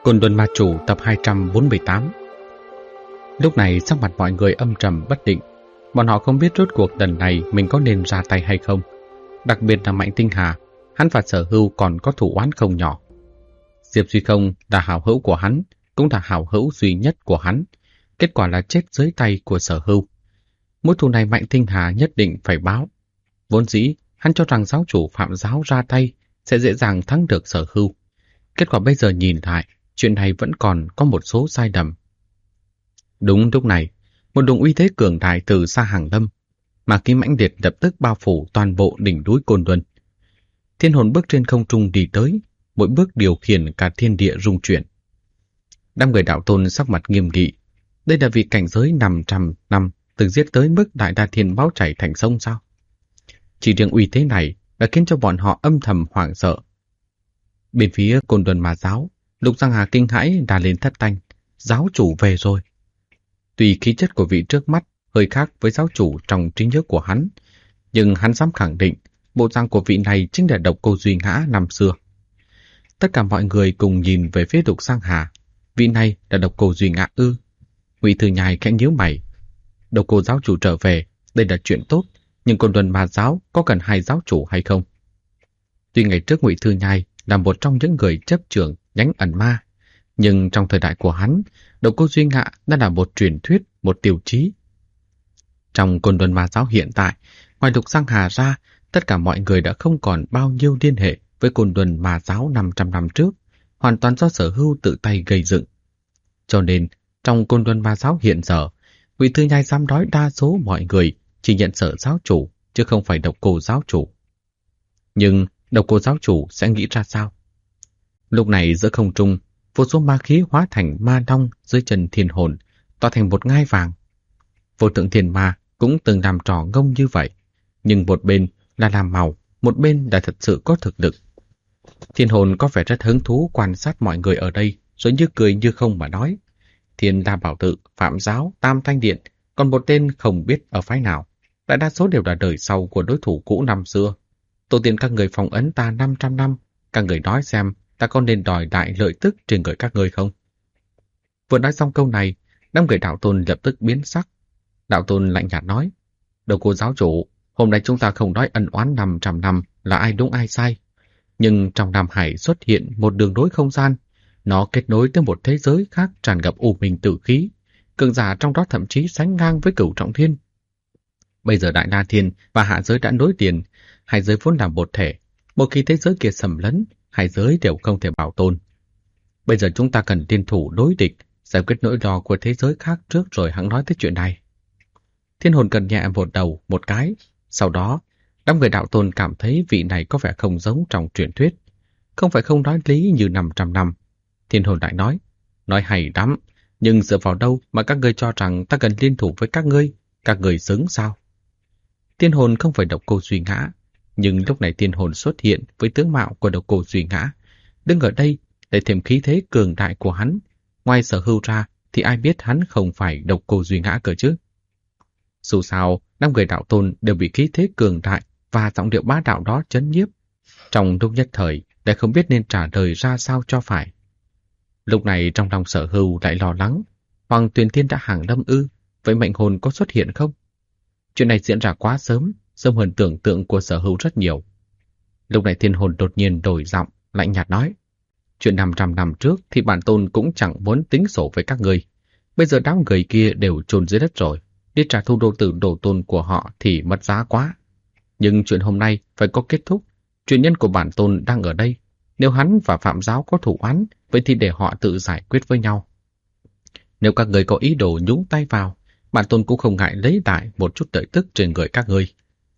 Côn Luân Ma Chủ tập 248. Lúc này sắc mặt mọi người âm trầm bất định. Bọn họ không biết rốt cuộc lần này mình có nên ra tay hay không. Đặc biệt là Mạnh Tinh Hà, hắn và Sở Hưu còn có thủ oán không nhỏ. Diệp Duy Không là hảo hữu của hắn, cũng là hảo hữu duy nhất của hắn. Kết quả là chết dưới tay của Sở Hưu. Mối thù này Mạnh Tinh Hà nhất định phải báo. Vốn dĩ, hắn cho rằng giáo chủ Phạm Giáo ra tay sẽ dễ dàng thắng được Sở Hưu. Kết quả bây giờ nhìn lại, chuyện này vẫn còn có một số sai lầm. Đúng lúc này, một luồng uy thế cường đại từ xa hàng lâm, mà khí mãnh liệt lập tức bao phủ toàn bộ đỉnh núi Côn Luân. Thiên hồn bước trên không trung đi tới, mỗi bước điều khiển cả thiên địa rung chuyển. Đám người đạo tôn sắc mặt nghiêm nghị. Đây là vị cảnh giới 500 năm từng giết tới mức đại đa thiên máu chảy thành sông sao? Chỉ riêng uy thế này đã khiến cho bọn họ âm thầm hoảng sợ. Bên phía Côn Luân Ma Giáo, Lục Giang Hà kinh hãi đà lên thất thanh, giáo chủ về rồi. Tuy khí chất của vị trước mắt hơi khác với giáo chủ trong trí nhớ của hắn, nhưng hắn dám khẳng định bộ dạng của vị này chính là Độc Cô Duy Ngã năm xưa. Tất cả mọi người cùng nhìn về phía Lục Giang Hà, vị này là Độc Cô Duy Ngã ư? Ngụy Thư Nhai khẽ nhíu mày. Độc Cô giáo chủ trở về, đây là chuyện tốt, nhưng Côn Luân Ma Giáo có cần hai giáo chủ hay không? Tuy ngày trước Ngụy Thư Nhai là một trong những người chấp trưởng nhánh ẩn ma, nhưng trong thời đại của hắn, Độc Cô Duy Ngã đã là một truyền thuyết, một tiêu chí. Trong Côn Luân Ma Giáo hiện tại, ngoài Lục Giang Hà ra, tất cả mọi người đã không còn bao nhiêu liên hệ với Côn Luân Ma Giáo 500 năm trước, hoàn toàn do Sở Hưu tự tay gây dựng. Cho nên, trong Côn Luân Ma Giáo hiện giờ, Ngụy Thư Nhai dám nói đa số mọi người chỉ nhận Sở giáo chủ, chứ không phải Độc Cô giáo chủ. Nhưng Độc Cô giáo chủ sẽ nghĩ ra sao? Lúc này giữa không trung, vô số ma khí hóa thành ma long dưới chân thiên hồn, tỏa thành một ngai vàng. Vô tượng thiên ma cũng từng làm trò ngông như vậy, nhưng một bên là làm màu, một bên là thật sự có thực lực. Thiên hồn có vẻ rất hứng thú quan sát mọi người ở đây, rồi như cười như không mà nói. Thiên Đa Bảo Tự, Phạm Giáo, Tam Thanh Điện, còn một tên không biết ở phái nào. Đại đa số đều là đời sau của đối thủ cũ năm xưa. Tổ tiên các người phong ấn ta 500 năm, các người nói xem ta có nên đòi đại lợi tức trên người các ngươi không? Vừa nói xong câu này, đám người đạo tôn lập tức biến sắc. Đạo tôn lạnh nhạt nói, Độc Cô giáo chủ, hôm nay chúng ta không nói ân oán 500 năm là ai đúng ai sai. Nhưng trong Nam Hải xuất hiện một đường nối không gian, nó kết nối tới một thế giới khác tràn ngập u minh tử khí, cường giả trong đó thậm chí sánh ngang với Cửu Trọng Thiên. Bây giờ Đại La Thiên và Hạ Giới đã nối liền, hai giới vốn là một thể, một khi thế giới kia xâm lấn, hai giới đều không thể bảo tồn. Bây giờ chúng ta cần liên thủ đối địch, giải quyết nỗi lo của thế giới khác trước rồi hẵng nói tới chuyện này. Thiên hồn cần nhẹ một đầu một cái, sau đó đám người đạo tôn cảm thấy vị này có vẻ không giống trong truyền thuyết, không phải không nói lý như 500 năm. Thiên hồn lại nói hay lắm, nhưng dựa vào đâu mà các ngươi cho rằng ta cần liên thủ với các ngươi xứng sao? Thiên hồn không phải Độc Cô Duy Ngã, nhưng lúc này thiên hồn xuất hiện với tướng mạo của Độc Cô Duy Ngã, đứng ở đây để thêm khí thế cường đại của hắn. Ngoài Sở Hưu ra thì ai biết hắn không phải Độc Cô Duy Ngã cơ chứ? Dù sao, 5 người đạo tôn đều bị khí thế cường đại và giọng điệu bá đạo đó chấn nhiếp. Trong lúc nhất thời, lại không biết nên trả lời ra sao cho phải. Lúc này trong lòng Sở Hưu lại lo lắng, Hoàng Tuyền Thiên đã hàng lâm ư, vậy mệnh hồn có xuất hiện không? Chuyện này diễn ra quá sớm hơn tưởng tượng của Sở Hưu rất nhiều. Lúc này thiên hồn đột nhiên đổi giọng, lạnh nhạt nói, chuyện 500 năm trước thì bản tôn cũng chẳng muốn tính sổ với các ngươi. Bây giờ đám người kia đều chôn dưới đất rồi, đi trả thù đồ tử đồ tôn của họ thì mất giá quá. Nhưng chuyện hôm nay phải có kết thúc, truyền nhân của bản tôn đang ở đây. Nếu hắn và Phạm Giáo có thủ oán, vậy thì để họ tự giải quyết với nhau. Nếu các người có ý đồ nhúng tay vào, bản tôn cũng không ngại lấy lại một chút lợi tức trên người các ngươi.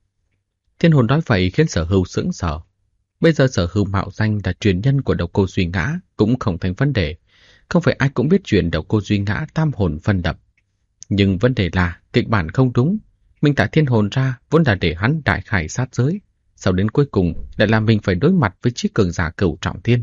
Thiên hồn nói vậy khiến Sở Hưu sững sờ. Bây giờ Sở Hưu mạo danh là truyền nhân của Độc Cô Duy Ngã cũng không thành vấn đề. Không phải ai cũng biết chuyện Độc Cô Duy Ngã tam hồn phân đập. Nhưng vấn đề là kịch bản không đúng. Mình thả thiên hồn ra vốn là để hắn đại khải sát giới, sau đến cuối cùng lại làm mình phải đối mặt với chiếc cường giả Cửu Trọng Thiên.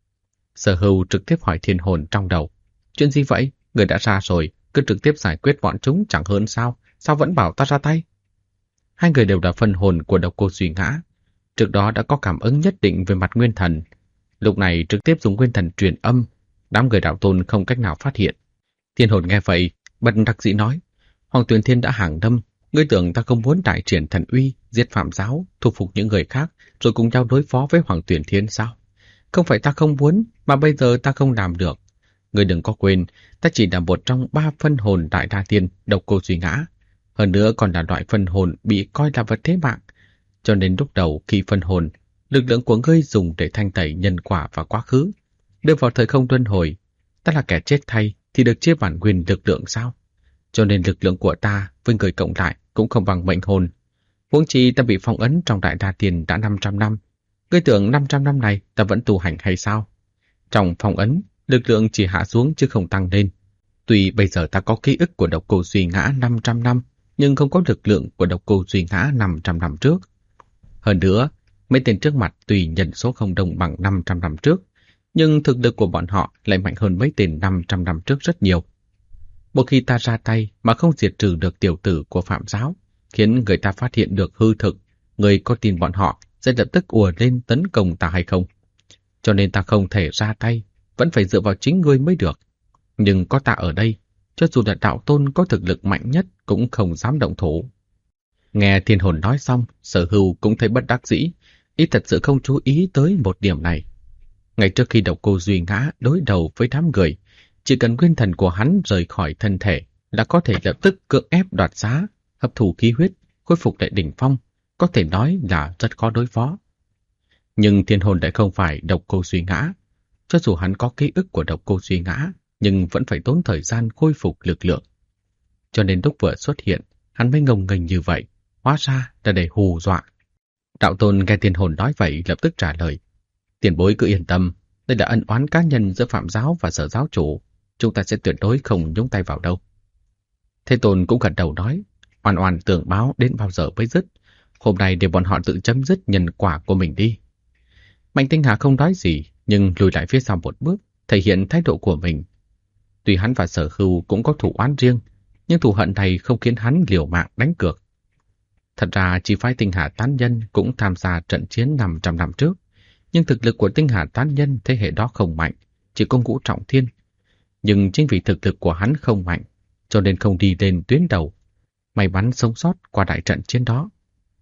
Sở Hưu trực tiếp hỏi thiên hồn trong đầu, chuyện gì vậy? Người đã ra rồi, cứ trực tiếp giải quyết bọn chúng chẳng hơn sao? Sao vẫn bảo ta ra tay? Hai người đều là phân hồn của Độc Cô Duy Ngã, trước đó đã có cảm ứng nhất định về mặt nguyên thần. Lúc này trực tiếp dùng nguyên thần truyền âm, Đám người đạo tôn không cách nào phát hiện. Thiên hồn nghe vậy, bật đắc dĩ nói, Hoàng Tuyền Thiên đã hàng đâm, ngươi tưởng ta không muốn đại triển thần uy, giết phạm giáo, thu phục những người khác, rồi cùng nhau đối phó với Hoàng Tuyền Thiên sao? Không phải ta không muốn, mà bây giờ ta không làm được. Ngươi đừng có quên, ta chỉ là một trong 3 phân hồn đại đa tiên độc cô duy ngã. Hơn nữa còn là loại phân hồn bị coi là vật thế mạng. Cho nên lúc đầu khi phân hồn, lực lượng của ngươi dùng để thanh tẩy nhân quả và quá khứ, đưa vào thời không luân hồi, ta là kẻ chết thay thì được chia bản nguyên lực lượng sao? Cho nên lực lượng của ta với người cộng lại cũng không bằng mệnh hồn. Huống chi ta bị phong ấn trong đại đa tiền đã 500 năm. Ngươi tưởng 500 năm này ta vẫn tu hành hay sao? Trong phong ấn, lực lượng chỉ hạ xuống chứ không tăng lên. Tuy bây giờ ta có ký ức của độc cô duy ngã 500 năm, nhưng không có lực lượng của độc cô duy ngã 500 năm trước. Hơn nữa, mấy tên trước mặt tùy nhân số không đồng bằng 500 năm trước, nhưng thực lực của bọn họ lại mạnh hơn mấy tên 500 năm trước rất nhiều. Một khi ta ra tay mà không diệt trừ được tiểu tử của Phạm giáo, khiến người ta phát hiện được hư thực, người có tin bọn họ sẽ lập tức ùa lên tấn công ta hay không? Cho nên ta không thể ra tay, vẫn phải dựa vào chính ngươi mới được. Nhưng có ta ở đây, cho dù là đạo tôn có thực lực mạnh nhất cũng không dám động thủ. Nghe thiên hồn nói xong, Sở Hưu cũng thấy bất đắc dĩ, ý thật sự không chú ý tới một điểm này. Ngay trước khi độc cô duy ngã đối đầu với đám người, chỉ cần nguyên thần của hắn rời khỏi thân thể là có thể lập tức cưỡng ép đoạt xá, hấp thụ khí huyết, khôi phục lại đỉnh phong, có thể nói là rất khó đối phó. Nhưng thiên hồn lại không phải độc cô duy ngã. Cho dù hắn có ký ức của độc cô duy ngã, nhưng vẫn phải tốn thời gian khôi phục lực lượng. Cho nên lúc vừa xuất hiện, hắn mới ngông nghênh như vậy, hóa ra là để hù dọa. Đạo tôn nghe thiên hồn nói vậy lập tức trả lời. Tiền bối cứ yên tâm, đây là ân oán cá nhân giữa Phạm giáo và Sở giáo chủ, chúng ta sẽ tuyệt đối không nhúng tay vào đâu. Thế Tôn cũng gật đầu nói, oan oan tưởng báo đến bao giờ mới dứt, hôm nay để bọn họ tự chấm dứt nhân quả của mình đi. Mạnh Tinh Hà không nói gì, nhưng lùi lại phía sau một bước, thể hiện thái độ của mình. Tuy hắn và Sở Hưu cũng có thù oán riêng, nhưng thù hận này không khiến hắn liều mạng đánh cược. Thật ra chỉ phái Tinh Hà tán nhân cũng tham gia trận chiến 500 năm trước, nhưng thực lực của Tinh Hà tán nhân thế hệ đó không mạnh, chỉ có Ngũ Trọng Thiên. Nhưng chính vì thực lực của hắn không mạnh, cho nên không đi lên tuyến đầu, may mắn sống sót qua đại trận chiến đó.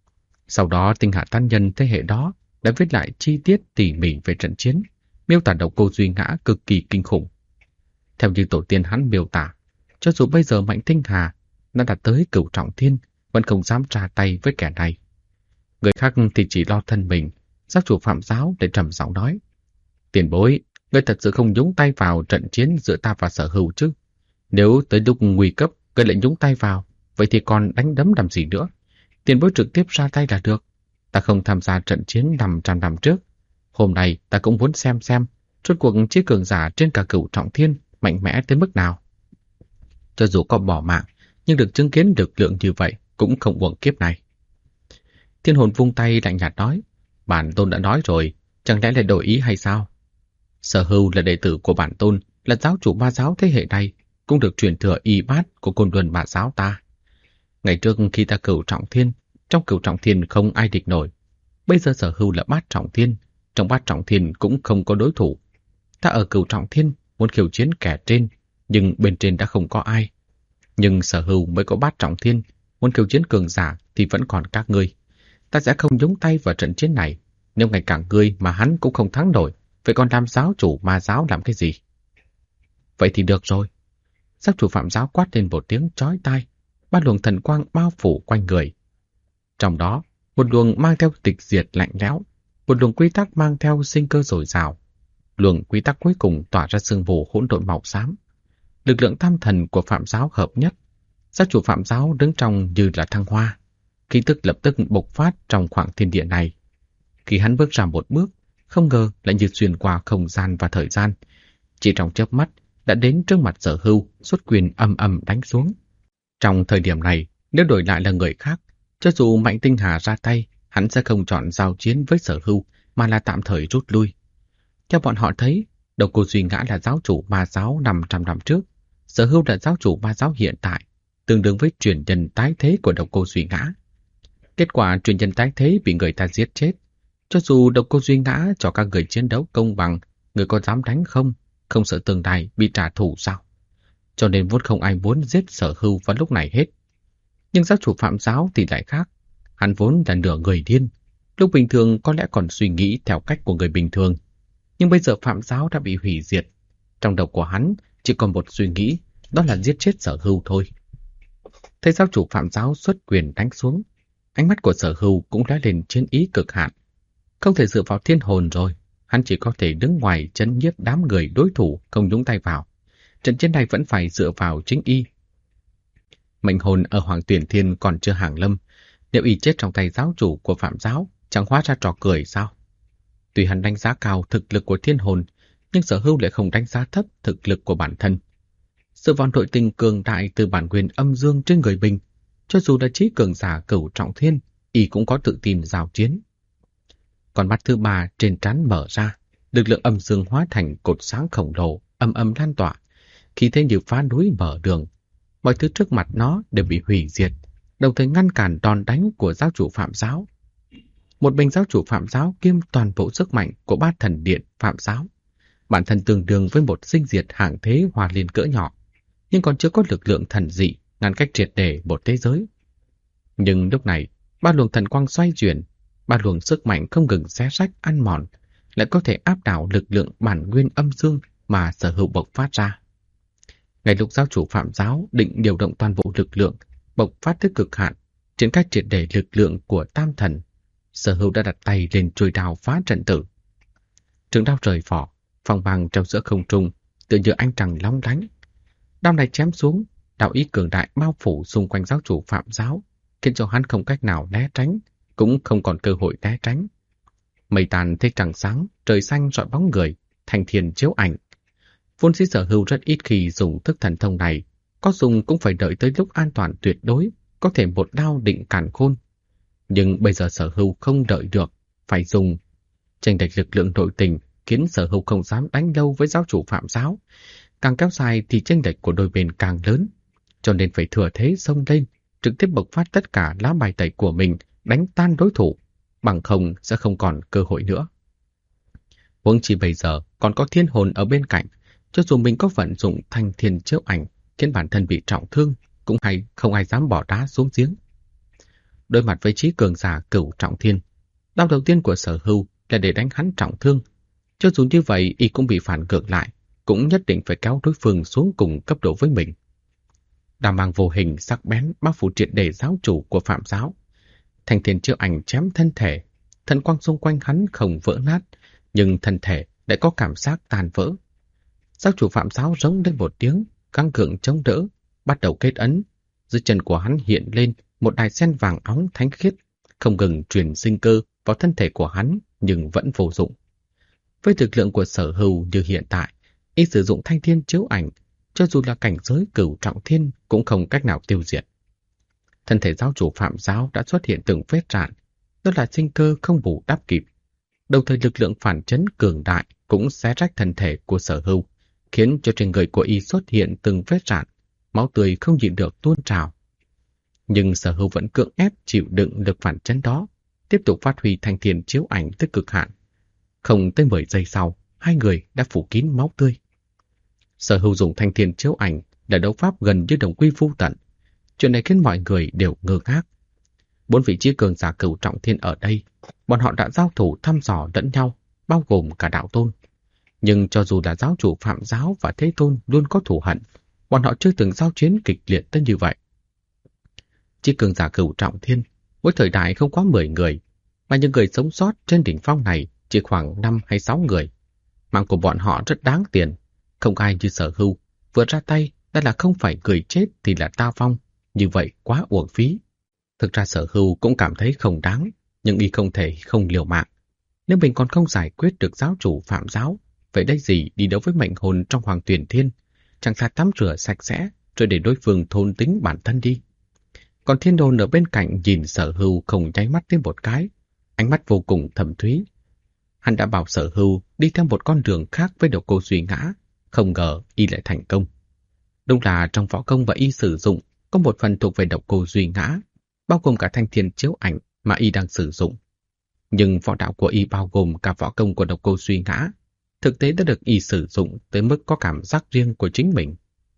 Sau đó Tinh Hà tán nhân thế hệ đó đã viết lại chi tiết tỉ mỉ về trận chiến, miêu tả độc cô duy ngã cực kỳ kinh khủng. Theo như tổ tiên hắn miêu tả, cho dù bây giờ Mạnh Tinh Hà đã đạt tới Cửu Trọng Thiên, vẫn không dám ra tay với kẻ này. Người khác thì chỉ lo thân mình. Giáo chủ Phạm giáo để trầm giọng nói, tiền bối, ngươi thật sự không nhúng tay vào trận chiến giữa ta và Sở Hưu chứ? Nếu tới lúc nguy cấp, ngươi lại nhúng tay vào, vậy thì còn đánh đấm làm gì nữa? Tiền bối trực tiếp ra tay là được. Ta không tham gia trận chiến 500 năm trước. Hôm nay ta cũng muốn xem rốt cuộc chí cường giả trên cả Cửu Trọng Thiên mạnh mẽ tới mức nào. Cho dù có bỏ mạng, nhưng được chứng kiến lực lượng như vậy cũng không uổng kiếp này. Thiên hồn vung tay lạnh nhạt nói, bản tôn đã nói rồi, chẳng lẽ lại đổi ý hay sao? Sở Hưu là đệ tử của bản tôn, là giáo chủ ma giáo thế hệ này, cũng được truyền thừa y bát của Côn Luân ma giáo ta. Ngày trước khi ta Cửu Trọng Thiên, trong Cửu Trọng Thiên không ai địch nổi. Bây giờ Sở Hưu là Bát Trọng Thiên, trong Bát Trọng Thiên cũng không có đối thủ. Ta ở Cửu Trọng Thiên muốn khiêu chiến kẻ trên, nhưng bên trên đã không có ai. Nhưng Sở Hưu mới có Bát Trọng Thiên, muốn khiêu chiến cường giả thì vẫn còn các ngươi. Ta sẽ không nhúng tay vào trận chiến này. Nếu ngay cả ngươi mà hắn cũng không thắng nổi, vậy còn làm giáo chủ ma giáo làm cái gì? Vậy thì được rồi. Giáo chủ Phạm giáo quát lên một tiếng chói tai, 3 luồng thần quang bao phủ quanh người. Trong đó, một luồng mang theo tịch diệt lạnh lẽo, một luồng quy tắc mang theo sinh cơ dồi dào. Luồng quy tắc cuối cùng tỏa ra sương mù hỗn độn màu xám. Lực lượng tam thần của Phạm giáo hợp nhất. Giáo chủ Phạm giáo đứng trong như là thăng hoa. Khí tức lập tức bộc phát trong khoảng thiên địa này. Khi hắn bước ra một bước, không ngờ lại như xuyên qua không gian và thời gian. Chỉ trong chớp mắt đã đến trước mặt Sở Hưu, xuất quyền âm âm đánh xuống. Trong thời điểm này, nếu đổi lại là người khác, cho dù Mạnh Tinh Hà ra tay, hắn sẽ không chọn giao chiến với Sở Hưu mà là tạm thời rút lui. Theo bọn họ thấy, độc cô duy ngã là giáo chủ ma giáo 500 năm trước, Sở Hưu là giáo chủ ma giáo hiện tại, tương đương với truyền nhân tái thế của độc cô duy ngã. Kết quả truyền nhân tái thế bị người ta giết chết. Cho dù độc cô duy ngã cho các người chiến đấu công bằng, người có dám đánh không? không sợ tương lai bị trả thù sao? Cho nên vốn không ai muốn giết Sở Hưu vào lúc này hết. Nhưng giáo chủ Phạm giáo thì lại khác. Hắn vốn là nửa người điên. Lúc bình thường có lẽ còn suy nghĩ theo cách của người bình thường. Nhưng bây giờ Phạm giáo đã bị hủy diệt. Trong đầu của hắn chỉ còn một suy nghĩ, đó là giết chết Sở Hưu thôi. Thấy giáo chủ Phạm giáo xuất quyền đánh xuống, ánh mắt của Sở Hưu cũng đã lên chiến ý cực hạn. Không thể dựa vào thiên hồn rồi, hắn chỉ có thể đứng ngoài trấn nhiếp đám người đối thủ không nhúng tay vào. Trận chiến này vẫn phải dựa vào chính y. Mệnh hồn ở Hoàng Tuyển Thiên còn chưa hàng lâm, nếu y chết trong tay giáo chủ của Phạm giáo, chẳng hóa ra trò cười sao? Tuy hắn đánh giá cao thực lực của thiên hồn, nhưng Sở Hưu lại không đánh giá thấp thực lực của bản thân. Sự vào nội tình cường đại từ bản nguyên âm dương trên người mình, cho dù là trí cường giả Cửu Trọng Thiên, y cũng có tự tin giao chiến. Còn mắt thứ ba trên trán mở ra, lực lượng âm dương hóa thành cột sáng khổng lồ, âm âm lan tỏa, khí thế như phá núi mở đường. Mọi thứ trước mặt nó đều bị hủy diệt, đồng thời ngăn cản đòn đánh của giáo chủ Phạm giáo. Một mình giáo chủ Phạm giáo kiêm toàn bộ sức mạnh của ba thần điện Phạm giáo. Bản thân tương đương với một sinh diệt hạng thế hòa liên cỡ nhỏ, nhưng còn chưa có lực lượng thần dị ngăn cách triệt để một thế giới. Nhưng lúc này, ba luồng thần quang xoay chuyển, ba luồng sức mạnh không ngừng xé rách ăn mòn, lại có thể áp đảo lực lượng bản nguyên âm dương mà Sở Hưu bộc phát ra. Ngay lúc giáo chủ Phạm giáo định điều động toàn bộ lực lượng, bộc phát tới cực hạn, triển khai triệt để lực lượng của tam thần, Sở Hưu đã đặt tay lên chuôi đao phá trận tử. Trường đao rời vỏ, phong vàng trong giữa không trung, tựa như ánh trăng lóng lánh. Đao này chém xuống, đạo ý cường đại bao phủ xung quanh giáo chủ Phạm giáo, khiến cho hắn không cách nào né tránh, cũng không còn cơ hội né tránh. Mây tàn thấy trăng sáng, trời xanh rọi bóng người, thành thiên chiếu ảnh. Vốn dĩ Sở Hưu rất ít khi dùng thức thần thông này, có dùng cũng phải đợi tới lúc an toàn tuyệt đối, có thể một đao định càn khôn. Nhưng bây giờ Sở Hưu không đợi được, phải dùng. Chênh lệch lực lượng nội tình khiến Sở Hưu không dám đánh lâu với giáo chủ Phạm giáo. Càng kéo dài thì chênh lệch của đôi bên càng lớn, cho nên phải thừa thế xông lên, trực tiếp bộc phát tất cả lá bài tẩy của mình, đánh tan đối thủ, bằng không sẽ không còn cơ hội nữa. Huống chi bây giờ còn có thiên hồn ở bên cạnh, cho dù mình có vận dụng thanh thiên chiếu ảnh khiến bản thân bị trọng thương, cũng không ai dám bỏ đá xuống giếng. Đối mặt với trí cường giả Cửu Trọng Thiên, đao đầu tiên của Sở Hưu là để đánh hắn trọng thương. Cho dù như vậy, y cũng bị phản ngược lại, cũng nhất định phải kéo đối phương xuống cùng cấp độ với mình. Đao mang vô hình sắc bén bao phủ triệt để giáo chủ của Phạm giáo. Thanh thiên chiếu ảnh chém thân thể, thần quang xung quanh hắn không vỡ nát, nhưng thân thể lại có cảm giác tan vỡ. Giáo chủ Phạm giáo rống lên một tiếng, căng gượng chống đỡ, bắt đầu kết ấn. Dưới chân của hắn hiện lên một đài sen vàng óng thánh khiết, không ngừng truyền sinh cơ vào thân thể của hắn, nhưng vẫn vô dụng. Với lực lượng của Sở Hưu như hiện tại, y sử dụng thanh thiên chiếu ảnh, cho dù là cảnh giới Cửu Trọng Thiên cũng không cách nào tiêu diệt. Thân thể giáo chủ Phạm giáo đã xuất hiện từng vết rạn, đó là sinh cơ không bù đắp kịp. Đồng thời lực lượng phản chấn cường đại cũng xé rách thân thể của Sở Hưu, khiến cho trên người của y xuất hiện từng vết rạn, máu tươi không nhịn được tuôn trào. Nhưng Sở Hưu vẫn cưỡng ép chịu đựng lực phản chấn đó, tiếp tục phát huy thanh thiên chiếu ảnh tới cực hạn. Không tới 10 giây sau, hai người đã phủ kín máu tươi. Sở Hưu dùng thanh thiên chiếu ảnh để đấu pháp gần như đồng quy vô tận. Chuyện này khiến mọi người đều ngơ ngác. 4 vị trí cường giả Cửu Trọng Thiên ở đây, bọn họ đã giao thủ thăm dò lẫn nhau, bao gồm cả đạo tôn. Nhưng cho dù là giáo chủ Phạm giáo và Thế Tôn luôn có thù hận, bọn họ chưa từng giao chiến kịch liệt tới như vậy. Trí cường giả Cửu Trọng Thiên, mỗi thời đại không quá 10 người, mà những người sống sót trên đỉnh phong này chỉ khoảng 5 hay 6 người. Mạng của bọn họ rất đáng tiền, không ai như Sở Hưu, vừa ra tay đã là không phải người chết thì là ta vong, như vậy quá uổng phí. Thực ra Sở Hưu cũng cảm thấy không đáng, nhưng y không thể không liều mạng. Nếu mình còn không giải quyết được giáo chủ Phạm giáo, vậy đây gì đi đấu với mệnh hồn trong Hoàng Tuyển Thiên, chẳng thà tắm rửa sạch sẽ rồi để đối phương thôn tính bản thân đi. Còn thiên đồn ở bên cạnh nhìn Sở Hưu không nháy mắt thêm một cái, ánh mắt vô cùng thâm thúy. Hắn đã bảo Sở Hưu đi theo một con đường khác với Độc Cô Duy Ngã, không ngờ y lại thành công. Đúng là trong võ công và y sử dụng có một phần thuộc về Độc Cô Duy Ngã, bao gồm cả thanh thiên chiếu ảnh mà y đang sử dụng. Nhưng võ đạo của y bao gồm cả võ công của Độc Cô Duy Ngã, thực tế đã được y sử dụng tới mức có cảm giác riêng của chính mình.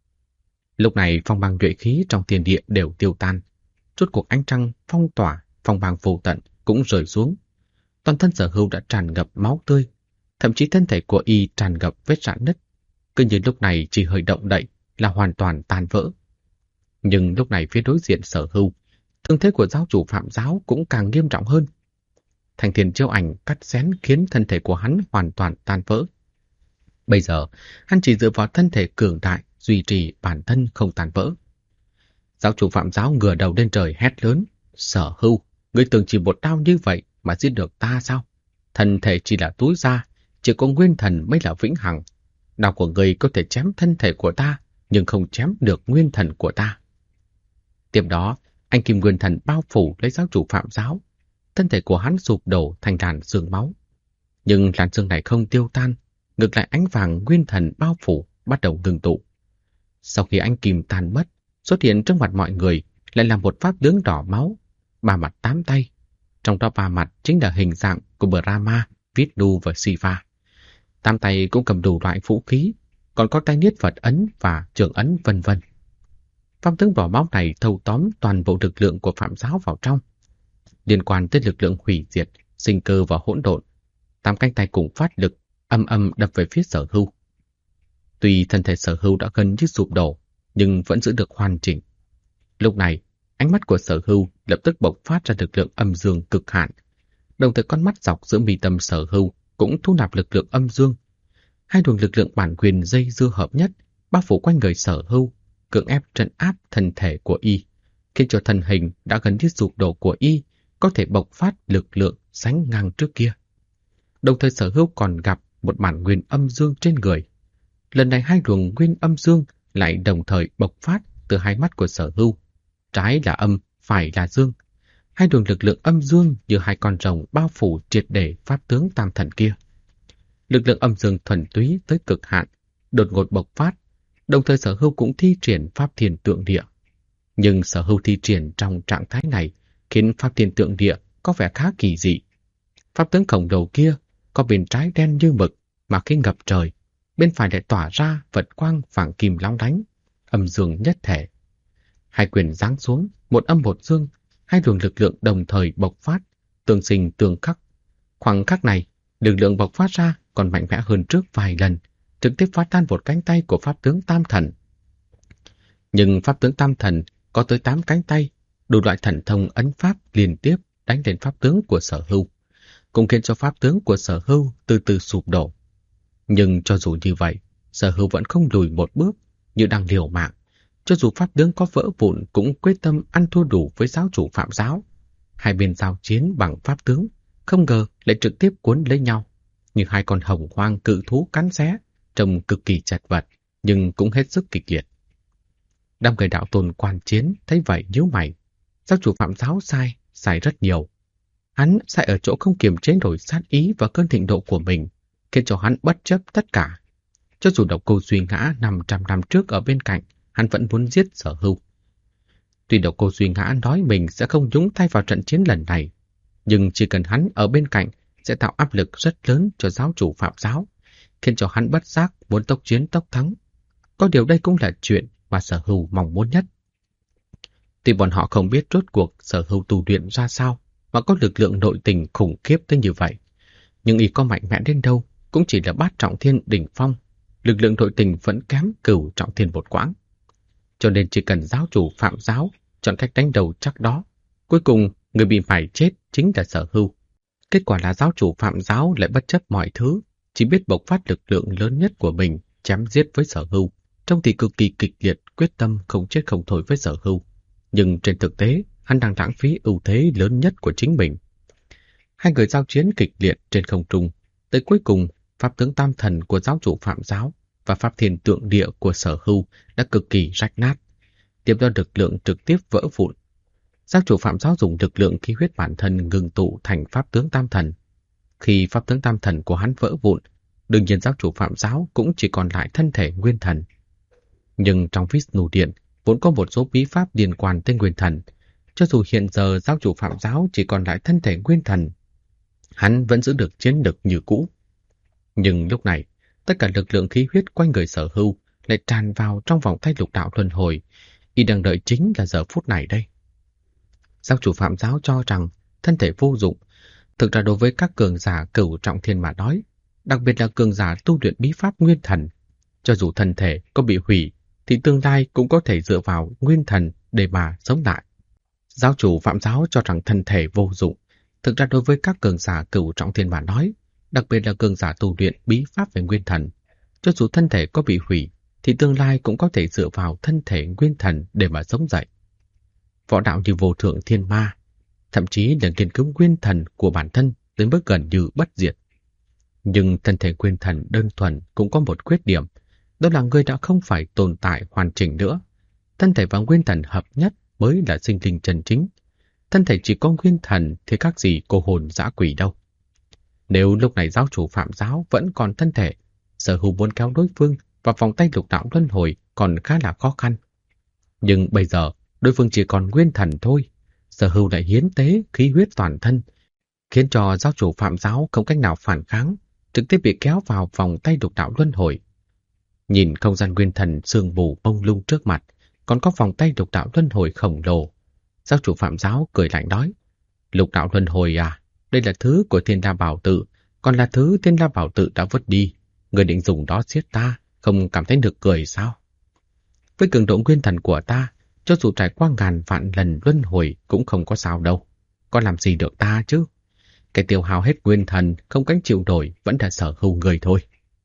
Lúc này phong bang nhuệ khí trong thiên địa đều tiêu tan. Rốt cuộc ánh trăng phong tỏa, phong bang vô tận cũng rơi xuống. Toàn thân Sở Hưu đã tràn ngập máu tươi, thậm chí thân thể của y tràn ngập vết rạn nứt. Cứ như lúc này chỉ hơi động đậy là hoàn toàn tan vỡ. Nhưng lúc này phía đối diện Sở Hưu, thương thế của giáo chủ Phạm Giáo cũng càng nghiêm trọng hơn. Thanh thiên chiêu ảnh cắt xén khiến thân thể của hắn hoàn toàn tan vỡ. Bây giờ, hắn chỉ dựa vào thân thể cường đại duy trì bản thân không tan vỡ. Giáo chủ Phạm Giáo ngửa đầu lên trời hét lớn: Sở Hưu, ngươi tưởng chỉ một đao như vậy mà giết được ta sao? Thân thể chỉ là túi da, chỉ có nguyên thần mới là vĩnh hằng. Đao của ngươi có thể chém thân thể của ta, nhưng không chém được nguyên thần của ta. Tiếp đó, anh kim nguyên thần bao phủ lấy giáo chủ Phạm Giáo. Thân thể của hắn sụp đổ thành làn sương máu. Nhưng làn sương này không tiêu tan, ngược lại ánh vàng nguyên thần bao phủ bắt đầu ngưng tụ. Sau khi ánh kim tan mất, xuất hiện trước mặt mọi người lại là một pháp tướng đỏ máu, 3 mặt 8 tay. Trong đó 3 mặt chính là hình dạng của Brahma, Vishnu và Shiva. 8 tay cũng cầm đủ loại vũ khí, còn có tay niết Phật ấn và trường ấn vân vân. Pháp tướng đỏ máu này thâu tóm toàn bộ lực lượng của Phạm Giáo vào trong. Liên quan tới lực lượng hủy diệt, sinh cơ và hỗn độn, 8 cánh tay cùng phát lực, âm âm đập về phía Sở Hưu. Tuy thân thể Sở Hưu đã gần như sụp đổ, nhưng vẫn giữ được hoàn chỉnh. Lúc này, ánh mắt của Sở Hưu lập tức bộc phát ra lực lượng âm dương cực hạn. Đồng thời con mắt dọc giữa mi tâm Sở Hưu cũng thu nạp lực lượng âm dương. Hai luồng lực lượng bản quyền dây dưa hợp nhất, bao phủ quanh người Sở Hưu, cưỡng ép trấn áp thân thể của y, khiến cho thân hình đã gần như sụp đổ của y có thể bộc phát lực lượng sánh ngang trước kia. Đồng thời Sở Hưu còn gặp một bản nguyên âm dương trên người. Lần này hai luồng nguyên âm dương lại đồng thời bộc phát từ hai mắt của Sở Hưu. Trái là âm, phải là dương. Hai luồng lực lượng âm dương như hai con rồng bao phủ triệt để pháp tướng tam thần kia. Lực lượng âm dương thuần túy tới cực hạn, đột ngột bộc phát, đồng thời Sở Hưu cũng thi triển pháp thiên tượng địa. Nhưng Sở Hưu thi triển trong trạng thái này khiến pháp thiên tượng địa có vẻ khá kỳ dị. Pháp tướng khổng lồ kia có bên trái đen như mực mà khi ngập trời, bên phải lại tỏa ra vật quang vàng kim lóng lánh, âm dương nhất thể. Hai quyền giáng xuống, một âm một dương, hai luồng lực lượng đồng thời bộc phát, tương sinh tương khắc. Khoảng khắc này, lực lượng bộc phát ra còn mạnh mẽ hơn trước vài lần, trực tiếp phá tan một cánh tay của pháp tướng tam thần. Nhưng pháp tướng tam thần có tới 8 cánh tay, đủ loại thần thông ấn pháp liên tiếp đánh lên pháp tướng của Sở Hưu, cũng khiến cho pháp tướng của Sở Hưu từ từ sụp đổ. Nhưng cho dù như vậy, Sở Hưu vẫn không lùi một bước, như đang liều mạng. Cho dù pháp tướng có vỡ vụn cũng quyết tâm ăn thua đủ với giáo chủ Phạm Giáo. Hai bên giao chiến bằng pháp tướng, không ngờ lại trực tiếp cuốn lấy nhau, như hai con hồng hoang cự thú cắn xé, trông cực kỳ chật vật, nhưng cũng hết sức kịch liệt. Đám người đạo tôn quan chiến thấy vậy nhíu mày. Giáo chủ Phạm Giáo sai rất nhiều. Hắn sai ở chỗ không kiềm chế nổi sát ý và cơn thịnh nộ của mình, khiến cho hắn bất chấp tất cả. Cho dù Độc Cô Duy Ngã 500 năm trước ở bên cạnh, hắn vẫn muốn giết Sở Hưu. Tuy Độc Cô Duy Ngã nói mình sẽ không nhúng tay vào trận chiến lần này, nhưng chỉ cần hắn ở bên cạnh sẽ tạo áp lực rất lớn cho giáo chủ Phạm Giáo, khiến cho hắn bất giác muốn tốc chiến tốc thắng. Có điều đây cũng là chuyện mà Sở Hưu mong muốn nhất. Tuy bọn họ không biết rốt cuộc Sở Hưu tu luyện ra sao mà có lực lượng nội tình khủng khiếp tới như vậy, nhưng y có mạnh mẽ đến đâu cũng chỉ là bát trọng thiên đỉnh phong, lực lượng nội tình vẫn kém cửu trọng thiên một quãng. Cho nên chỉ cần giáo chủ Phạm Giáo chọn cách đánh đầu chắc đó, cuối cùng người bị phải chết chính là Sở Hưu. Kết quả là giáo chủ Phạm Giáo lại bất chấp mọi thứ, chỉ biết bộc phát lực lượng lớn nhất của mình chém giết với Sở Hưu, trông thì cực kỳ kịch liệt, quyết tâm không chết không thôi với Sở Hưu. Nhưng trên thực tế, hắn đang lãng phí ưu thế lớn nhất của chính mình. Hai người giao chiến kịch liệt trên không trung, tới cuối cùng, pháp tướng tam thần của giáo chủ Phạm Giáo và pháp thiên tượng địa của Sở Hưu đã cực kỳ rách nát, tiếp theo lực lượng trực tiếp vỡ vụn. Giáo chủ Phạm Giáo dùng lực lượng khí huyết bản thân ngưng tụ thành pháp tướng tam thần. Khi pháp tướng tam thần của hắn vỡ vụn, đương nhiên giáo chủ Phạm Giáo cũng chỉ còn lại thân thể nguyên thần. Nhưng trong Vishnu Điện vốn có một số bí pháp liên quan tới nguyên thần. Cho dù hiện giờ giáo chủ Phạm Giáo chỉ còn lại thân thể nguyên thần, hắn vẫn giữ được chiến lực như cũ. Nhưng lúc này, tất cả lực lượng khí huyết quanh người Sở Hưu lại tràn vào trong vòng tay lục đạo luân hồi. Y đang đợi chính là giờ phút này đây. Giáo chủ Phạm Giáo cho rằng thân thể vô dụng. Thực ra đối với các cường giả cửu trọng thiên mà nói, đặc biệt là cường giả tu luyện bí pháp nguyên thần, cho dù thân thể có bị hủy, thì tương lai cũng có thể dựa vào nguyên thần để mà sống lại. Giáo chủ Phạm Giáo cho rằng thân thể vô dụng. Thực ra đối với các cường giả cửu trọng thiên mà nói, đặc biệt là cường giả tu luyện bí pháp về nguyên thần, cho dù thân thể có bị hủy, thì tương lai cũng có thể dựa vào thân thể nguyên thần để mà sống dậy. Võ đạo như vô thượng thiên ma, thậm chí là nghiên cứu nguyên thần của bản thân đến mức gần như bất diệt. Nhưng thân thể nguyên thần đơn thuần cũng có một khuyết điểm, đó là người đã không phải tồn tại hoàn chỉnh nữa. Thân thể và nguyên thần hợp nhất mới là sinh linh chân chính. Thân thể chỉ có nguyên thần thì các gì cô hồn dã quỷ đâu. Nếu lúc này giáo chủ Phạm Giáo vẫn còn thân thể, Sở Hưu muốn kéo đối phương vào vòng tay lục đạo luân hồi còn khá là khó khăn. Nhưng bây giờ, đối phương chỉ còn nguyên thần thôi. Sở Hưu lại hiến tế khí huyết toàn thân, khiến cho giáo chủ Phạm Giáo không cách nào phản kháng, trực tiếp bị kéo vào vòng tay lục đạo luân hồi. Nhìn không gian nguyên thần sương mù mông lung trước mặt, còn có vòng tay lục đạo luân hồi khổng lồ. Giáo chủ Phạm Giáo cười lạnh nói, lục đạo luân hồi à, đây là thứ của Thiên La Bảo Tự, còn là thứ Thiên La Bảo Tự đã vứt đi. Người định dùng đó giết ta, không cảm thấy nực cười sao? Với cường độ nguyên thần của ta, cho dù trải qua ngàn vạn lần luân hồi cũng không có sao đâu. Có làm gì được ta chứ? Cái tiêu hao hết nguyên thần không gánh chịu nổi vẫn là Sở Hưu người thôi.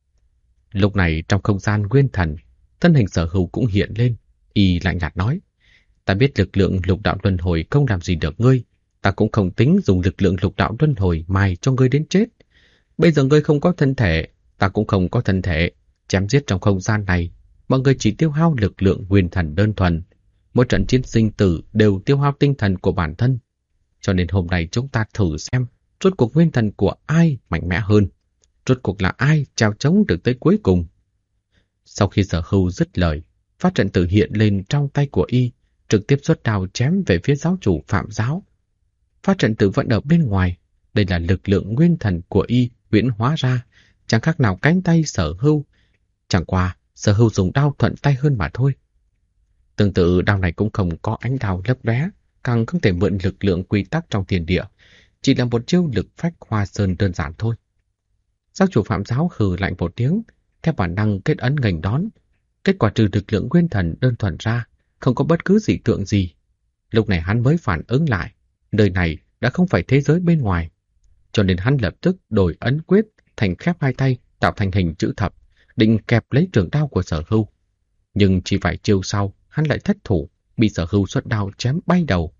Lúc này trong không gian nguyên thần, thân hình Sở Hưu cũng hiện lên, y lạnh nhạt nói, ta biết lực lượng lục đạo luân hồi không làm gì được ngươi, ta cũng không tính dùng lực lượng lục đạo luân hồi mài cho ngươi đến chết. Bây giờ ngươi không có thân thể, ta cũng không có thân thể, chém giết trong không gian này, mọi người chỉ tiêu hao lực lượng nguyên thần đơn thuần. Mỗi trận chiến sinh tử đều tiêu hao tinh thần của bản thân. Cho nên hôm nay chúng ta thử xem rốt cuộc nguyên thần của ai mạnh mẽ hơn, rốt cuộc là ai trèo trống được tới cuối cùng. Sau khi Sở Hưu dứt lời, phát trận tử hiện lên trong tay của y, trực tiếp xuất đao chém về phía giáo chủ Phạm Giáo. Phát trận tử vẫn ở bên ngoài, đây là lực lượng nguyên thần của y huyễn hóa ra, chẳng khác nào cánh tay Sở Hưu. Chẳng qua, Sở Hưu dùng đao thuận tay hơn mà thôi. Tương tự đao này cũng không có ánh đao lấp lóe, càng không thể mượn lực lượng quy tắc trong thiên địa, chỉ là một chiêu lực phách hoa sơn đơn giản thôi. Giáo chủ Phạm Giáo hừ lạnh một tiếng, theo bản năng kết ấn nghênh đón. Kết quả trừ lực lượng nguyên thần đơn thuần ra, không có bất cứ dị tượng gì. Lúc này hắn mới phản ứng lại, nơi này đã không phải thế giới bên ngoài. Cho nên hắn lập tức đổi ấn quyết thành khép hai tay, tạo thành hình chữ thập, định kẹp lấy trường đao của Sở Hưu. Nhưng chỉ vài chiêu sau, hắn lại thất thủ, bị Sở Hưu xuất đao chém bay đầu.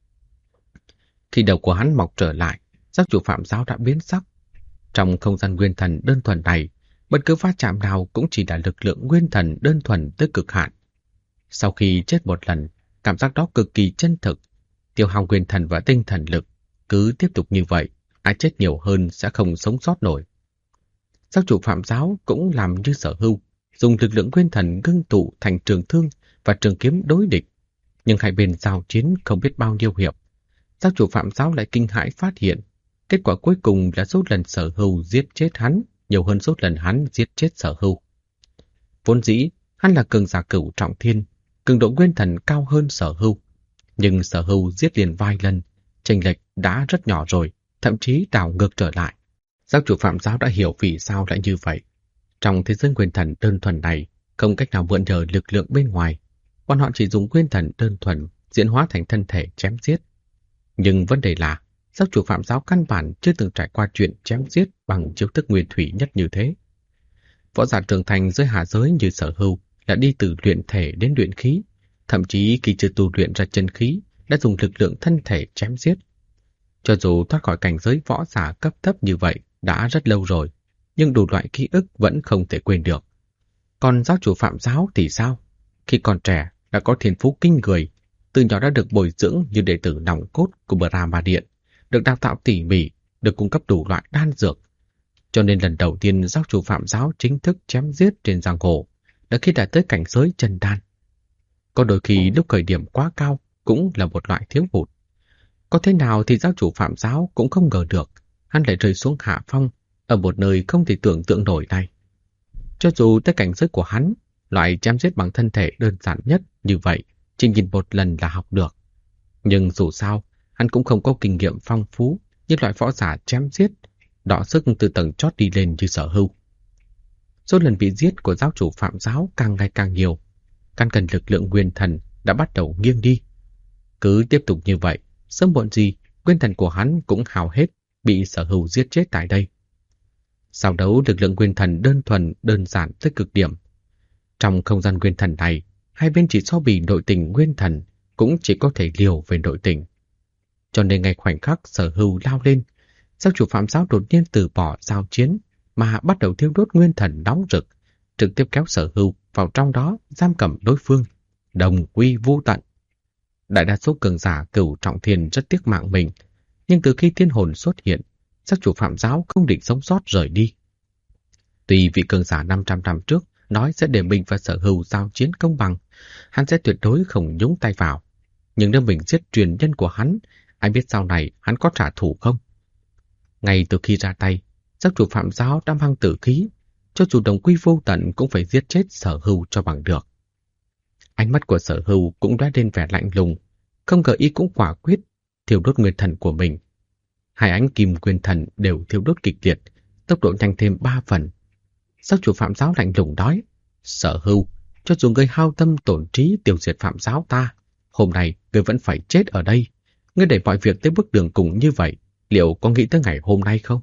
Khi đầu của hắn mọc trở lại, giáo chủ Phạm Giáo đã biến sắc. Trong không gian nguyên thần đơn thuần này, bất cứ va chạm nào cũng chỉ là lực lượng nguyên thần đơn thuần tới cực hạn. Sau khi chết một lần, cảm giác đó cực kỳ chân thực, tiêu hao nguyên thần và tinh thần lực. Cứ tiếp tục như vậy, ai chết nhiều hơn sẽ không sống sót nổi. Giáo chủ Phạm Giáo cũng làm như Sở Hưu, dùng lực lượng nguyên thần ngưng tụ thành trường thương và trường kiếm đối địch. Nhưng hai bên giao chiến không biết bao nhiêu hiệp. Giáo chủ Phạm Giáo lại kinh hãi phát hiện, kết quả cuối cùng là số lần Sở Hưu giết chết hắn nhiều hơn số lần hắn giết chết Sở Hưu. Vốn dĩ, hắn là cường giả cửu trọng thiên, cường độ nguyên thần cao hơn Sở Hưu. Nhưng Sở Hưu giết liền vài lần, chênh lệch đã rất nhỏ rồi, thậm chí đảo ngược trở lại. Giáo chủ Phạm Giáo đã hiểu vì sao lại như vậy. Trong thế giới nguyên thần đơn thuần này, không cách nào mượn nhờ lực lượng bên ngoài. Bọn họ chỉ dùng nguyên thần đơn thuần diễn hóa thành thân thể chém giết. Nhưng vấn đề là, giáo chủ Phạm Giáo căn bản chưa từng trải qua chuyện chém giết bằng chiêu thức nguyên thủy nhất như thế. Võ giả trưởng thành dưới hạ giới như Sở Hưu là đi từ luyện thể đến luyện khí, thậm chí khi chưa tu luyện ra chân khí đã dùng lực lượng thân thể chém giết. Cho dù thoát khỏi cảnh giới võ giả cấp thấp như vậy đã rất lâu rồi, nhưng đủ loại ký ức vẫn không thể quên được. Còn giáo chủ Phạm Giáo thì sao? Khi còn trẻ đã có thiên phú kinh người, từ nhỏ đã được bồi dưỡng như đệ tử nòng cốt của Brahma Điện, được đào tạo tỉ mỉ, được cung cấp đủ loại đan dược. Cho nên lần đầu tiên giáo chủ Phạm Giáo chính thức chém giết trên giang hồ đã khi đã tới cảnh giới chân đan. Có đôi khi lúc khởi điểm quá cao cũng là một loại thiếu hụt. Có thế nào thì giáo chủ Phạm Giáo cũng không ngờ được, hắn lại rơi xuống hạ phong, ở một nơi không thể tưởng tượng nổi này. Cho dù tới cảnh giới của hắn, loại chém giết bằng thân thể đơn giản nhất như vậy, chỉ nhìn một lần là học được. Nhưng dù sao, hắn cũng không có kinh nghiệm phong phú như loại võ giả chém giết, đọ sức từ tầng chót đi lên như Sở Hưu. Số lần bị giết của giáo chủ Phạm giáo càng ngày càng nhiều, căn cần lực lượng nguyên thần đã bắt đầu nghiêng đi. Cứ tiếp tục như vậy, sớm muộn gì, nguyên thần của hắn cũng hao hết, bị Sở Hưu giết chết tại đây. Sau đấu lực lượng nguyên thần đơn thuần, đơn giản tới cực điểm. Trong không gian nguyên thần này, hai bên chỉ so bì nội tình nguyên thần, cũng chỉ có thể liều về nội tình. Cho nên ngay khoảnh khắc Sở Hưu lao lên, giáo chủ Phạm giáo đột nhiên từ bỏ giao chiến, mà bắt đầu thiêu đốt nguyên thần nóng rực, trực tiếp kéo Sở Hưu vào trong đó giam cầm đối phương, đồng quy vu tận. Đại đa số cường giả Cửu Trọng Thiên rất tiếc mạng mình, nhưng từ khi thiên hồn xuất hiện, giáo chủ Phạm giáo không định sống sót rời đi. Tuy vị cường giả 500 năm trước nói sẽ để mình và Sở Hưu giao chiến công bằng, hắn sẽ tuyệt đối không nhúng tay vào. Nhưng nếu mình giết truyền nhân của hắn, ai biết sau này hắn có trả thù không? Ngay từ khi ra tay, giáo chủ Phạm giáo đã mang tử khí, cho dù đồng quy vô tận cũng phải giết chết Sở Hưu cho bằng được. Ánh mắt của Sở Hưu cũng đã lên vẻ lạnh lùng, không ngờ ý cũng quả quyết, thiêu đốt nguyên thần của mình. Hai ánh kim nguyên thần đều thiêu đốt kịch liệt, tốc độ nhanh thêm 3 phần. Giáo chủ Phạm giáo lạnh lùng nói, Sở Hưu, cho dù ngươi hao tâm tổn trí tiêu diệt Phạm giáo ta, hôm nay ngươi vẫn phải chết ở đây. Ngươi để mọi việc tới bước đường cùng như vậy, liệu có nghĩ tới ngày hôm nay không?